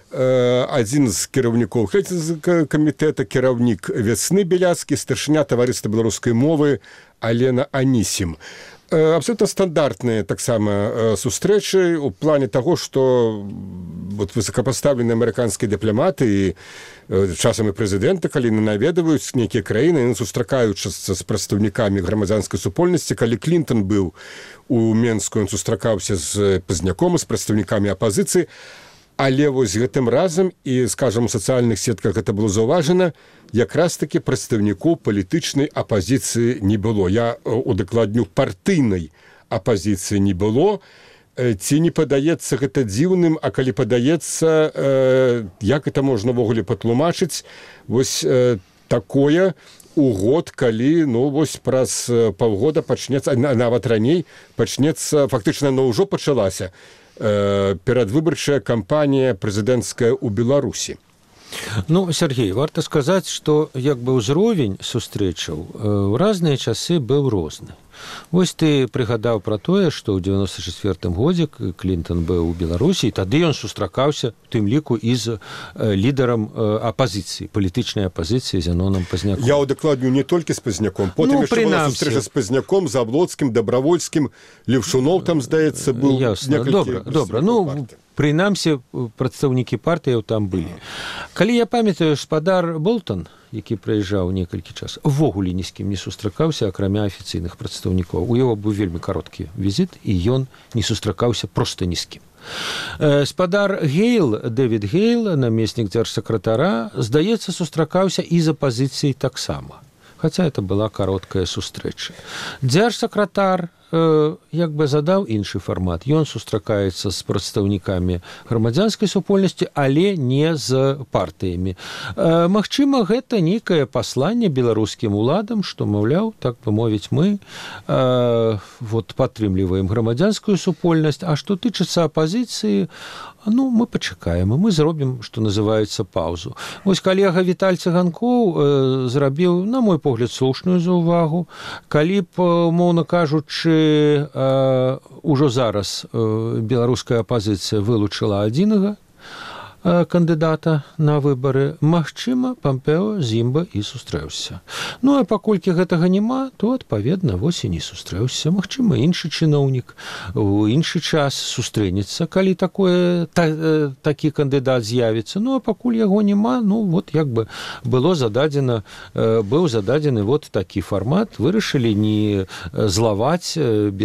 адзін з кіраўнікоў камітэта, кіраўнік «Вясны» Беляцкі, старшыня таварыства беларускай мовы Алена Анісім. Абсолютно стандартныя таксама сустрэчы ў плане таго, што вот высокапаставленыя амерыканскія дыпламаты і часам і прэзідэнты, калі наведваюць нейкія краіны, яны сустракаюцца з прадстаўнікамі грамадзянскай супольнасці. Калі Клінтон быў у Менску, ён сустракаўся з Пазняком, з прадстаўнікамі апазіцыі. Але вось гэтым разам, і, скажам, у сацыяльных сетках гэта было заўважана, якраз-такі прадстаўнікоў палітычнай апазіцыі не было. Я удакладню, партыйнай апазіцыі не было. Ці не падаецца гэта дзіўным, а калі падаецца, як гэта можна ўвогуле патлумачыць, вось такое у год, калі, ну, вось праз паўгода пачнецца, нават раней пачнецца, фактычна, яна ўжо пачалася, перадвыбарчая кампанія прэзідэнцкая ў Беларусі. Ну, Сергей, варта сказаць, што як бы ўзровень сустрэчаў у разныя часы быў розны. Вось ты прыгадаў пра тое, што ў 94-м годзе Клінтон быў у Беларусі, і тады ён сустракаўся, у тым ліку, і з лідарам апазіцыі, палітычнай апазіцыі Зяноном Пазняком. Я удакладню, не толькі з Пазняком. Потым яшчэ была сустрэча з Пазняком, Заблоцкім, Дабравольскім, Левшунов там, здаецца, быў. Ясна, добра. Ну, прынамсі, прадстаўнікі партыяў там былі. Калі я памятаю, спадар Болтон, які прыязджаў некалькі час, увогуле ні з кім не сустракаўся, акрамя афіцыйных прадстаўнікоў. У яго быў вельмі кароткі візіт, і ён не сустракаўся проста ні з кім. Спадар Гейл, Дэвід Гейл, намеснік дзяржсакратара, здаецца, сустракаўся і з апазіцыяй таксама. Хаця это была кароткая сустрэча. Дзяржсакратар як бы задаў іншы фармат. Ён сустракаецца з прадстаўнікамі грамадзянскай супольнасці, але не з партыямі. Магчыма, гэта нейкае пасланне беларускім уладам, што, маўляў, так бы мовіць, мы вот падтрымліваем грамадзянскую супольнасць, а што тычыцца апазіцыі, ну, мы пачакаем, і мы зробім, што называецца, паўзу. Вось калега Віталь Цыганкоў зрабіў, на мой погляд, слушную заўвагу. Калі б, моўна кажучы, ужо зараз беларуская апазіцыя вылучыла адзінага кандыдата на выбары, магчыма, Пампео з ім бы і сустрэўся. Ну, а паколькі гэтага няма, то, адпаведна, вось і не сустрэўся. Магчыма, іншы чыноўнік у іншы час сустрэнецца, калі такі кандыдат з'явіцца. Ну, а пакуль яго няма, ну, вот як бы быў зададзены вот такі фармат. Вырашылі не злаваць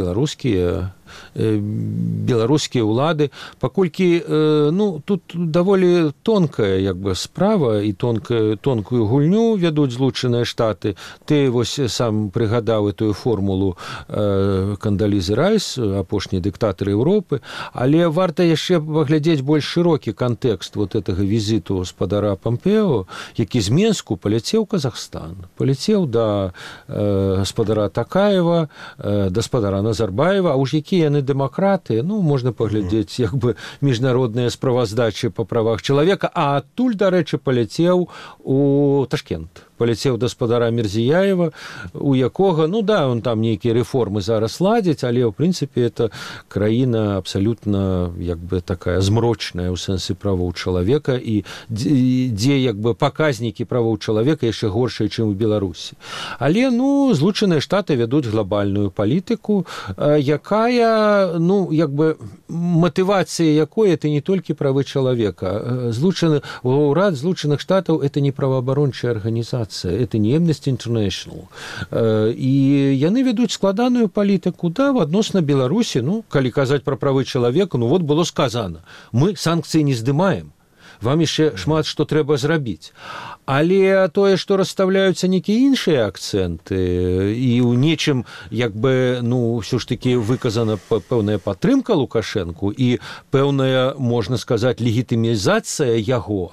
беларускія ўлады, паколькі, ну, тут даволі тонкая, як бы, справа, і тонкую гульню вядуць Злучаныя Штаты. Ты вось сам прыгадаў этую формулу Кандалізы Райс, апошні дыктатар Еўропы, але варта яшчэ паглядзець больш шырокі кантэкст вот гэтага візіту спадара Пампео, які з Менску паляцеў у Казахстан, паляцеў да спадара Такаева, да спадара Назарбаева, а уж які яны дэмакраты, ну, можна паглядзець, як бы, міжнародныя справаздачы па правах чалавека, а адтуль, дарэчы, паляцеў у Ташкент. Паляцеў да спадара Мірзіяева, у якога, ну да, он там нейкія рэформы зараз ладзіць, але, ў прынцыпе, это краіна абсалютна, як бы, такая змрочная ў сэнсе правоў чалавека, і дзе, як бы, паказнікі правоў чалавека яшчэ горшыя, чым у Беларусі. Але, ну, Злучаныя Штаты вядуць глобальную палітыку, якая, ну, як бы, матывацыя якой это не толькі правы чалавека. Урад Злучаных Штатаў это не праваабарончая арганізацыя, это не Amnesty International. І яны вядуць складаную палітыку, да, адносна Беларусі, ну, калі казаць пра правы чалавека, ну, вот было сказано, мы санкцыі не здымаем, вам яшчэ шмат што трэба зрабіць. Але тое, што расстаўляюцца нейкія іншыя акцэнты, і ў нечым, як бы, ну, ўсё ж такі выказана пэўная падтрымка Лукашэнку і пэўная, можна сказаць, легітымізацыя яго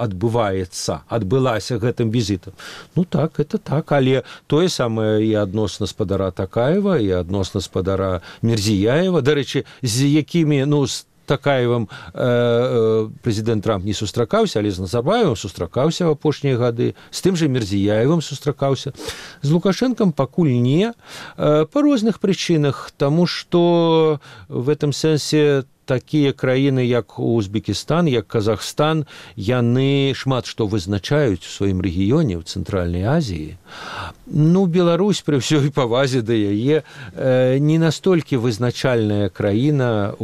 адбылася гэтым візітам. Ну так, это так, але тое самае і адносна спадара Такаева, і адносна спадара Мірзіяева, дарэчы, з якімі, ну, з Такаевым прэзідэнт Трамп не сустракаўся, але з Назарбаевым сустракаўся ў апошнія гады, з тым жа Мірзіяевым сустракаўся. З Лукашэнкам пакуль не, па розных прычынах, таму што в этом сэнсе такія краіны, як Узбекістан, як Казахстан, яны шмат што вызначаюць у сваім рэгіёне, ў Цэнтральнай Азіі. Ну, Беларусь, пры ўсёй павазе да яе, не настолькі вызначальная краіна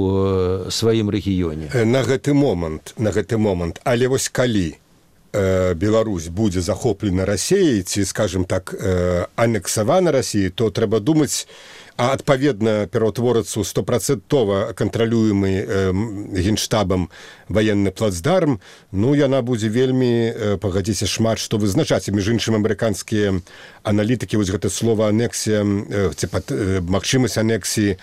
ў сваім рэгіёне. На гэты момант, але вось калі Беларусь будзе захоплена Расіяй, ці, скажем так, анексавана Расіяй, то трэба думаць, а адпаведна пераўтворацца ў 100% кантралюемы генштабам ваенны плацдарм, ну, яна будзе вельмі, пагадзіся, шмат што вызначаць. Між іншым, амерыканскія аналітыкі вось гэта слова анексія, ці магчымасць анексіі,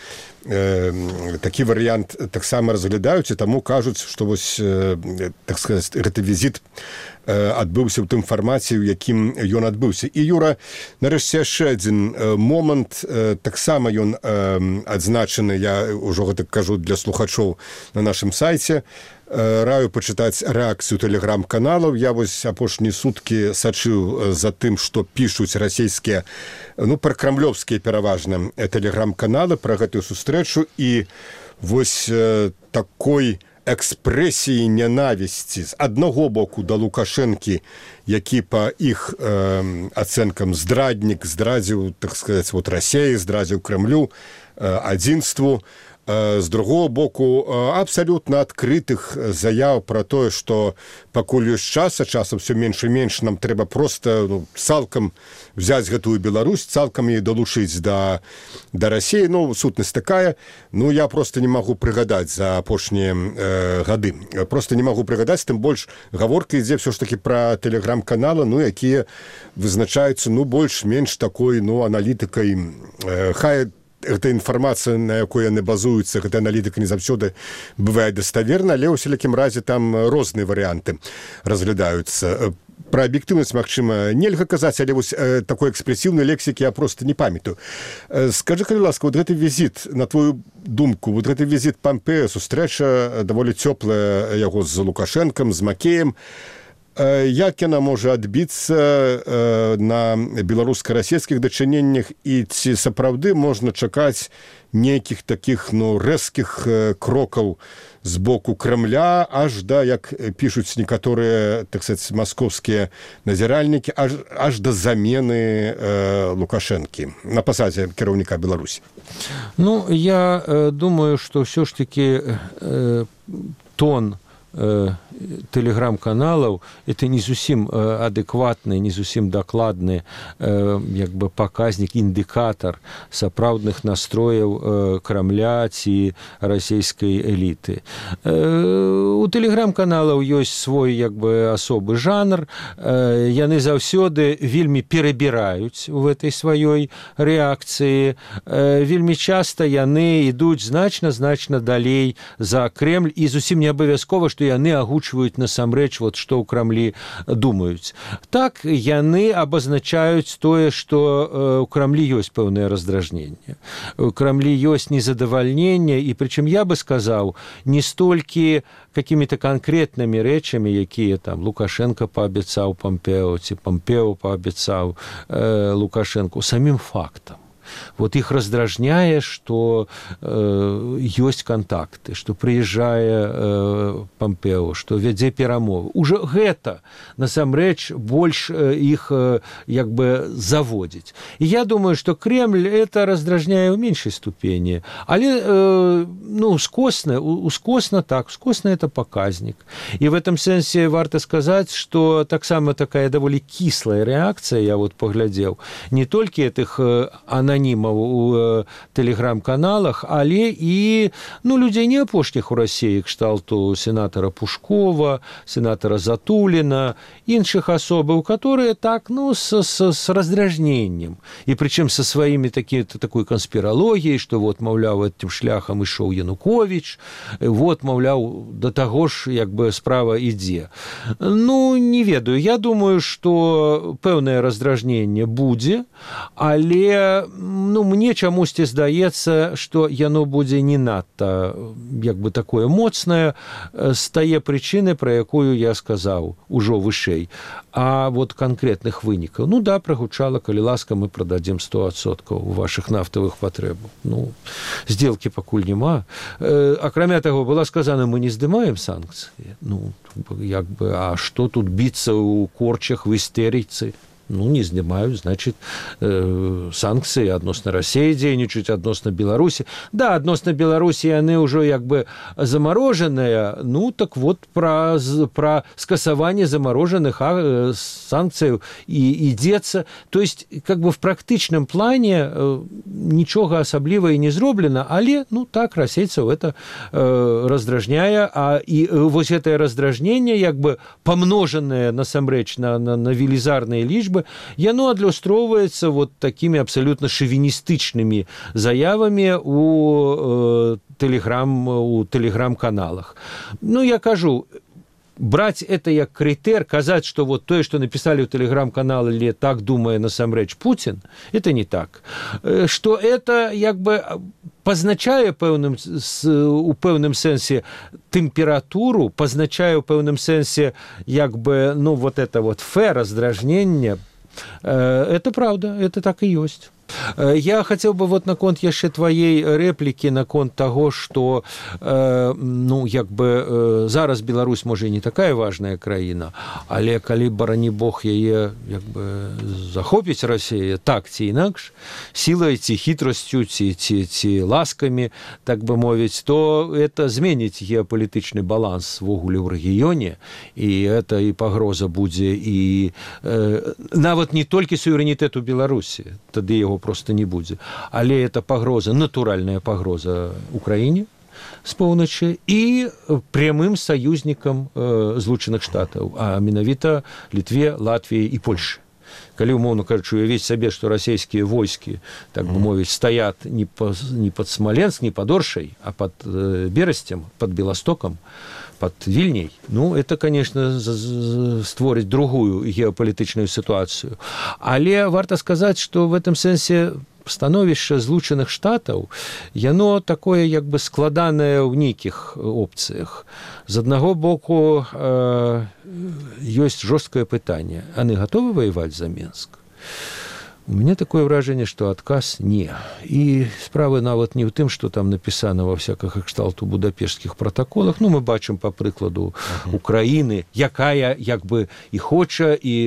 такі варыянт таксама разглядаюць, і таму кажуць, што вось, так сказаць, гэты візіт адбыўся ў тым фармаце, у якім ён адбыўся. І, Юра, нарэшце яшчэ адзін момант, таксама ён адзначаны, я ўжо гэта кажу для слухачоў на нашым сайце, раю пачытаць рэакцыю тэлеграм-каналаў. Я вось апошнія суткі сачыў за тым, што пішуць расійскія, ну, пракрамлёвскія пераважна тэлеграм-каналы пра гэтую сустрэчу, і вось такой экспрэсіі нянавісці з аднаго боку да Лукашэнкі, які па іх ацэнкам здраднік, здрадзіў, так сказаць, вот Расіі, здрадзіў Крэмлю, адзінству, з другого боку абсалютна адкрытых заяў пра тое, што пакуль ёсць час, а часам все менш і менш, нам трэба проста, ну, цалкам взяць гэтую Беларусь, цалкам яе далучыць да Расіі. Ну, сутнасць такая, ну, я просто не магу прыгадаць за апошнія гады. Просто не магу прыгадаць, тым больш гаворка ідзе ўсё ж такі пра тэлеграм-каналы, ну, якія вызначаюцца, ну, больш-менш такой, ну, аналітыкай. Хай гэта інфармацыя, на якой яны базуюцца, гэта аналітыка не заўсёды бывае даставерна, але ў усялякім разе там розныя варыянты разглядаюцца. Пра аб'ектыўнасць, магчыма, нельга казаць, але вось такой экспрэсіўнай лексікі я проста не памятаю. Скажы, калі ласка, вот гэты візіт, на твою думку, вот гэты візіт Пампея, сустрэча даволі цёплая яго з Лукашэнкам, з Макеем, як яна можа адбіцца на беларуска-расійскіх дачыненнях, і ці сапраўды можна чакаць нейкіх такіх, ну, рэзкіх крокаў з боку Крэмля, аж да, як пішуць некаторыя, так сказаць, маскоўскія назіральнікі, аж да замены Лукашэнкі на пасадзе кіраўніка Беларусі? Ну, я думаю, што ўсё ж такі тон тэлеграм-каналаў это не зусім адэкватны, не зусім дакладны як бы паказнік, індыкатар сапраўдных настрояў Крамля ці расійскай эліты. У тэлеграм-каналаў ёсць свой як бы асобы жанр, яны заўсёды вельмі перабіраюць у гэтай сваёй рэакцыі, вельмі часта яны ідуць значна далей за Крэмль, і зусім не абавязкова, што яны агучваюць насамрэч, вот, што ў Крамлі думаюць. Так, яны абазначаюць тое, што ў Крамлі ёсць пэўнае раздражненне. У Крамлі ёсць незадавальненне, і прычым я бы сказаў, не столькі какими-то конкретными рэчамі, якія там Лукашенко паабяцаў Пампео, ці Пампео паабяцаў Лукашенку, самім фактам. Вот их раздражняе, што ёсць контакты, што прыязджае Пампео, што вядзе перамовы. Уже гэта, насамрэч, больш іх як бы заводзіць. І я думаю, што Кремль это раздражняе ў меншай ступені. Але, ну, ускосна так, ускосна это паказнік. І в этом сэнсе варта сказаць, што таксама такая даволі кіслая рэакцыя, я вот паглядзеў, не толькі этих ананімных псевданімаў у тэлеграм-каналах, але і людзей не апошніх у Расіі, кшталту сенатара Пушкова, сенатара Затуліна, іншых асобаў, которые так, с раздражнением. И причем со своими такой конспирологией, что вот, маўляў, этим шляхом ішоў Янукович, вот, маўляў, до того ж, як бы, справа ідзе. Не ведаю. Я думаю, что пэўнае раздражненне будзе, але, мне чамусьці здаецца, что яно будзе не надта, як бы, такое моцнае з тае прычыны, про якую я сказаў ужо вышэй. А вот конкретных вынікаў. Да, прагучала, калі ласка, мы продадим 100% ваших нафтовых патрэбаў. Сделки пакуль няма. Акрамя таго, была сказана, мы не здымаем санкцыі. Як бы, а што тут біцца ў корчах, в істерыцы? Не снимают, значит, санкции адносна России дзейнічаюць, адносна Беларусі. Да, адносна Беларусі яны ўжо як бы замороженыя, так вот про скасаванне замороженных санкцый и ідзецца. То есть, как бы в практычным плане нічога асаблівага не зроблена, але, так, расейцаў это раздражняе, и вот это раздражненне, як бы помноженное насамрэч на велізарныя лічбы, яно адлюстроўваецца вот такими абсолютно шовіністычнымі заявамі у тэлеграм-каналах. Я кажу, брать это як крытэр, казаць, что вот тое, что написали в тэлеграм-канале, так думае насамрэч Путин, это не так. Что это як бы позначае у пэўным сэнсе тэмпературу, позначае у пэўным сэнсе як бы, вот это вот раздражнение. Это правда, это так и есть. Я хотел бы вот наконт яшчэ твоей рэплікі, наконт того, что як бы зараз Беларусь, можа, і не такая важная краіна, але калі, барані Бог, яе як бы захопіць Расія так ці інакш, сілай ці хітрасцю, ці ласкамі, так бы мовіць, то это зменіць геапалітычны баланс ввогуле ў рэгіёне, і это і пагроза будзе, і нават не толькі суверэнітэту Беларусі, тады яго просто не будзе. Але это пагроза, натуральная пагроза Украіне з поўначы і прямым саюзнікам Злучаных Штатаў, а менавіта Літве, Латвіі і Польшы. Калі, умоўна кажучы, уявіць сабе, што расійскія войскі, так бы мовіць, стаят не пад Смоленск, не пад Оршай, а пад Берасцем, пад Беластокам, под Вільняй, это, конечно, створить другую геапалітычную ситуацию. Але варта сказать, что в этом сэнсе становішча Злучаных Штатаў, яно такое як бы складанае ў нейкіх опцыях. З аднаго боку, ёсць жорсткае пытанне. Яны готовы воевать за Минск? У меня такое выражение, что отказ не. И справа нават не в тым, что там написано во всяких кшталту будапештских протоколах. Мы бачым по прыкладу Украины, якая як бы и хоча, и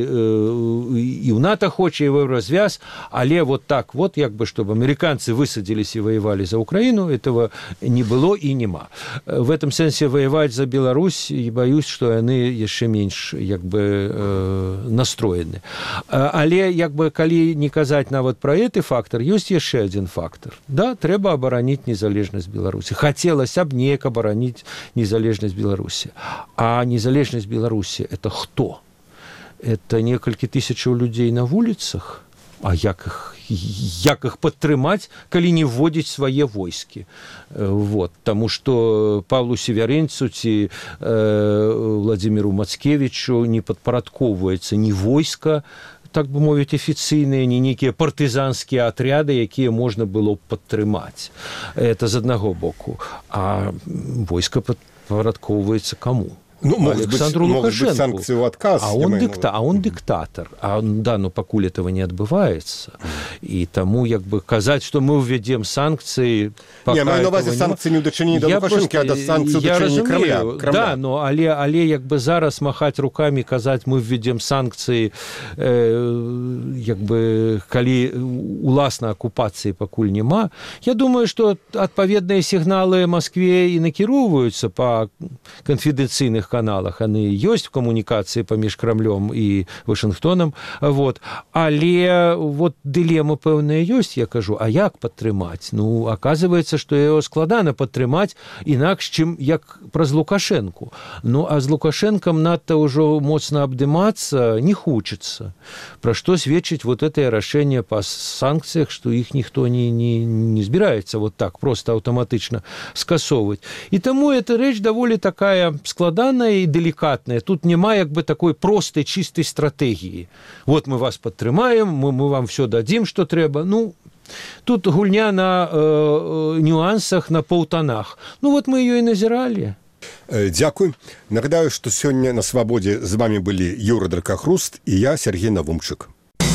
у НАТО хоча, и в Еврозвяз, але вот так вот, як бы, чтобы американцы высадились и воевали за Украину, этого не было и нема. В этом сенсе воевать за Беларусь, и боюсь, что яны яшчэ менш як бы настроены. Але як бы калі не казаць нават про гэты фактор, ёсць яшчэ один фактор. Да, трэба абараніць незалежнасць Беларусі. Хацелася б неяк абараніць незалежнасць Беларусі. А незалежнасць Беларусі это хто? Это некалькі тысячаў людзей на вуліцах? А як іх падтрымаць, калі не вводзіць свае войскі? Вот. Таму што Павлу Северынцу ці Владзіміру Мацкевічу не падпарадкоўваецца ні войска, так бы мовіць, афіцыйныя, не нейкія партызанскія атряды, якія можна было б падтрымаць. Это з аднаго боку. А войска падпарадкоўваецца каму? Александру Лукашенку. А он диктатор. Покуль этого не отбывается. И тому, как бы, казать, что мы введем санкции... Я маю на увазі санкції не в дочині до Лукашенка, а до санкцій в дочині Кремля. Да, но але як би зараз махать руками, казать, мы введем санкции, як бы, калі уласна оккупации покуль нема, я думаю, что отповедные сигналы Москве и накіроўваюцца по конфиденційных тэлефонных каналах, яны ёсць в камунікацыі паміж Крамлём і Вашынгтонам, вот. Але вот дылема пэўная ёсць, я кажу, а як падтрымаць? Ну, аказваецца, што яго складана падтрымаць інакш, чым як праз Лукашэнку. Ну, а з Лукашэнкам надта ўжо моцна абдымацца не хочется. Пра што сведчыць вот это рашэнне па санкцыях, што іх ніхто не збіраецца вот так просто аўтаматычна скасоўваць. І таму эта рэч даволі такая складаная і делікатная. Тут няма як бы такой простай, чистай стратэгіі. Вот мы вас падтрымаем, мы вам все дадзім, што трэба. Ну, тут гульня на нюансах, на паўтанах. Ну, вот мы ее и назирали. Дзякуй. Нагадаю, што сёння на Свабодзе з вами былі Юра Дракахруст і я, Сергей Навумчык.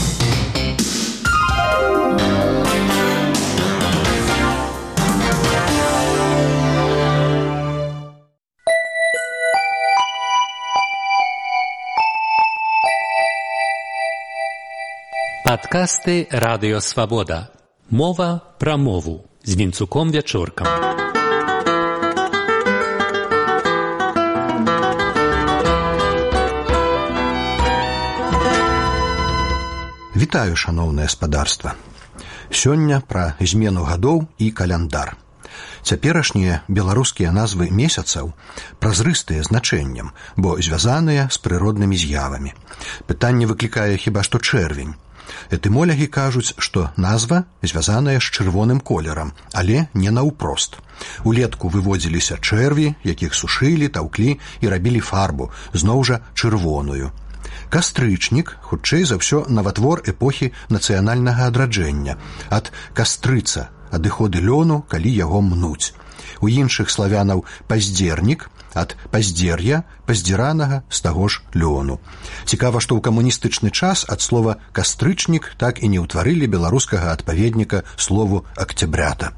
Падкасты Радыё Свабода. Мова пра мову з Вінцуком Вячоркам. Вітаю, шаноўнае спадарства. Сёння пра змену гадоў і каляндар. Цяперашнія беларускія назвы месяцаў празрыстыя значэннем, бо звязаныя з прыроднымі з'явамі. Пытанне выклікае хіба што чэрвень. Этымолягі кажуць, што назва звязаная з чырвоным колерам, але не наўпрост. Улетку выводзіліся чэрві, якіх сушылі, таўклі і рабілі фарбу, зноў жа чырвоную. Кастрычнік, хутчэй за ўсё, наватвор эпохі нацыянальнага адраджэння, ад кастрыца, адыходы лёну, калі яго мнуць. У іншых славянаў паздзернік, ад паздзер'я, паздзіранага з таго ж лёну. Цікава, што ў камуністычны час ад слова кастрычнік так і не ўтварылі беларускага адпаведніка слову акцябрята.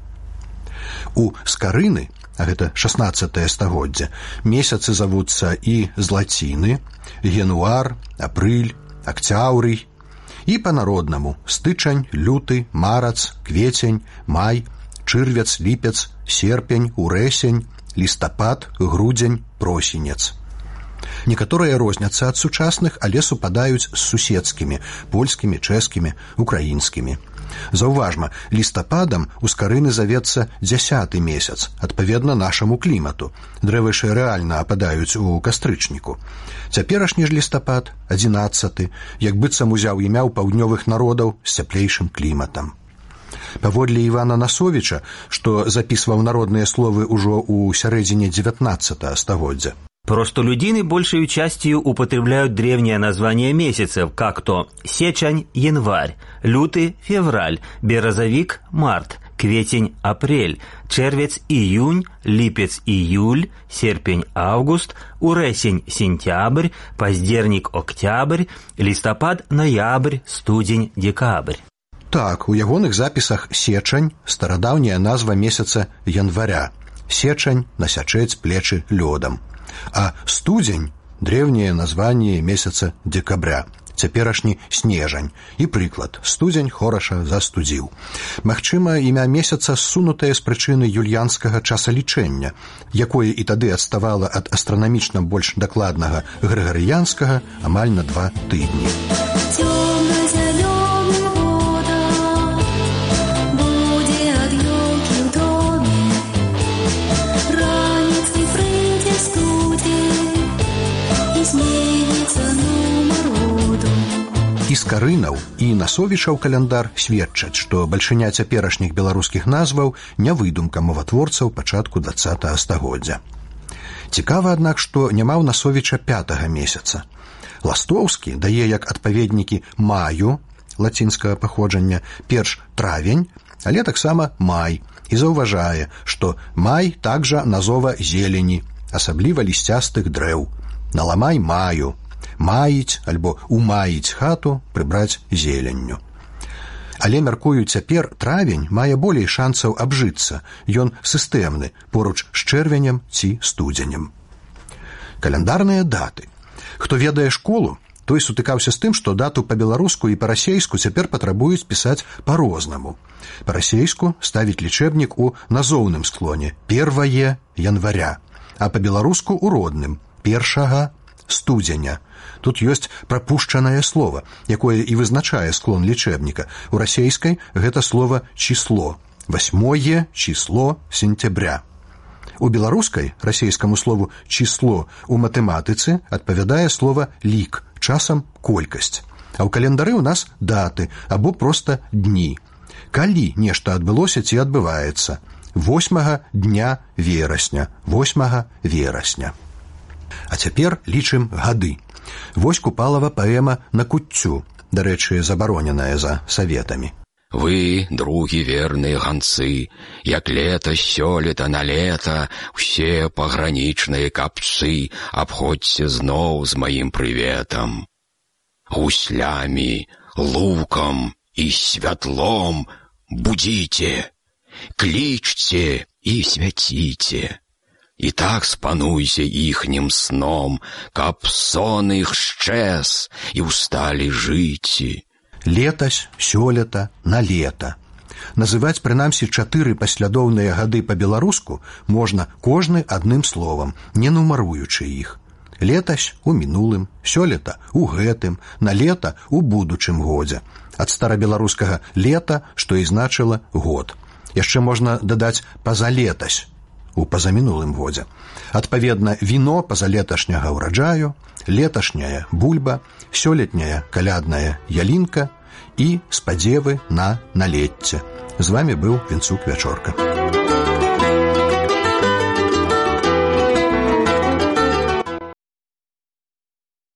У скарыны, а гэта 16-е стагоддзе, месяцы завуцца і з лаціны, януар, апрыль, акцяўрый, і па-народнаму стычань, люты, марац, квецень, май, чырвец, ліпец, серпень, урэсень, лістапад, грудзень, просенец. Некаторыя розняцца ад сучасных, але супадаюць з суседскімі, польскімі, чэшскімі, украінскімі. Заўважма, лістападам у скарыны завецца 10-ы месяц, адпаведна нашаму клімату. Дрэвы ж рэальна ападаюць у кастрычніку. Цяперашні ж лістапад, 11-ы, як быццам узяў імя ў паўднёвых народаў з цяплейшым кліматам. Паводле Івана Насовіча, што запісваў народныя словы ўжо ў сярэдзіне 19 стагоддзя. Простолюдины большей частью употребляют древнее название месяцев, как то сечень, январь, лютый, февраль, березовик, март, кветень, апрель, червец, июнь, липец, июль, серпень, август, урэсень, сентябрь, поздерник, октябрь, листопад, ноябрь, студень, декабрь. Так, у ягоных запісах сечань – старадаўняя назва месяца января. Сечань – насячэць плечы лёдам. А студзень – древнее название месяца декабря, цяперашні снежань. І прыклад, студзень хораша застудзіў. Магчыма, імя месяца ссунутае з прычыны юльянскага часалічэння, якое і тады адставала ад астранамічна больш дакладнага грыгарыянскага амаль на 2 тыдні. І скарынаў, і Насовічаў каляндар сведчаць, што бальшыня цяперашніх беларускіх назваў не выдумка моватворцаў пачатку 20-го стагоддзя. Цікава, аднак, што няма ў Насовіча 5-го месяца. Ластоўскі дае як адпаведнікі маю, лацінскага паходжання, перш травень, але таксама май, і заўважае, што май такжа назова зелені, асабліва лісцястых дрэў. Наламай маю, маіць альбо умаіць хату, прыбраць зеленню. Але, мяркую, цяпер травень мае болей шанцаў абжыцца. Ён сістэмны, поруч з чэрвенем ці студзенем. Каляндарныя даты. Хто ведае школу, той сутыкаўся з тым, што дату па-беларуску і па-расейску цяпер патрабуюць пісаць па-рознаму. Па-расейску ставіць лічэбнік у назоўным склоне 1 января, а па-беларуску ў родным 1 студзеня. Тут ёсць прапушчанае слово, якое і вызначае склон лічэбніка. У расейскай гэта слово число. 8 число сентября. У беларускай расейскаму слову число у матэматыцы адпавядае слово лік, часам колькасць. А ў календары ў нас даты або проста дні. Калі нешта адбылося ці адбываецца? 8 дня верасня, 8 верасня. А цяпер лічым гады. Вось Купалава паэма «На куццю», дарэчы, забароненая за саветамі. Вы, другі верныя ганцы, як лета сёлета на лета, усе пагранічныя капцы, абходзьце зноў з маім прыветам. Гуслямі, лукам і святлом будзіце, клічце і свяціце. І так спануйся іхнім сном, каб сон іх шчэз і ўсталі жыці. Летась, сёлета, на лета. Называць прынамсі 4 паслядоўныя гады па-беларуску можна кожны адным словам, не нумаруючы іх. Летась у мінулым, сёлета у гэтым, на лета у будучым годзе. Ад старабеларускага лета, што і значыла год. Яшчэ можна дадаць пазалетась у пазамінулым годзе. Адпаведна, віно пазалеташняга ўраджаю, леташняя бульба, сёлетняя калядная ялінка і спадзевы на налецце. З вами быў Вінцук Вячорка.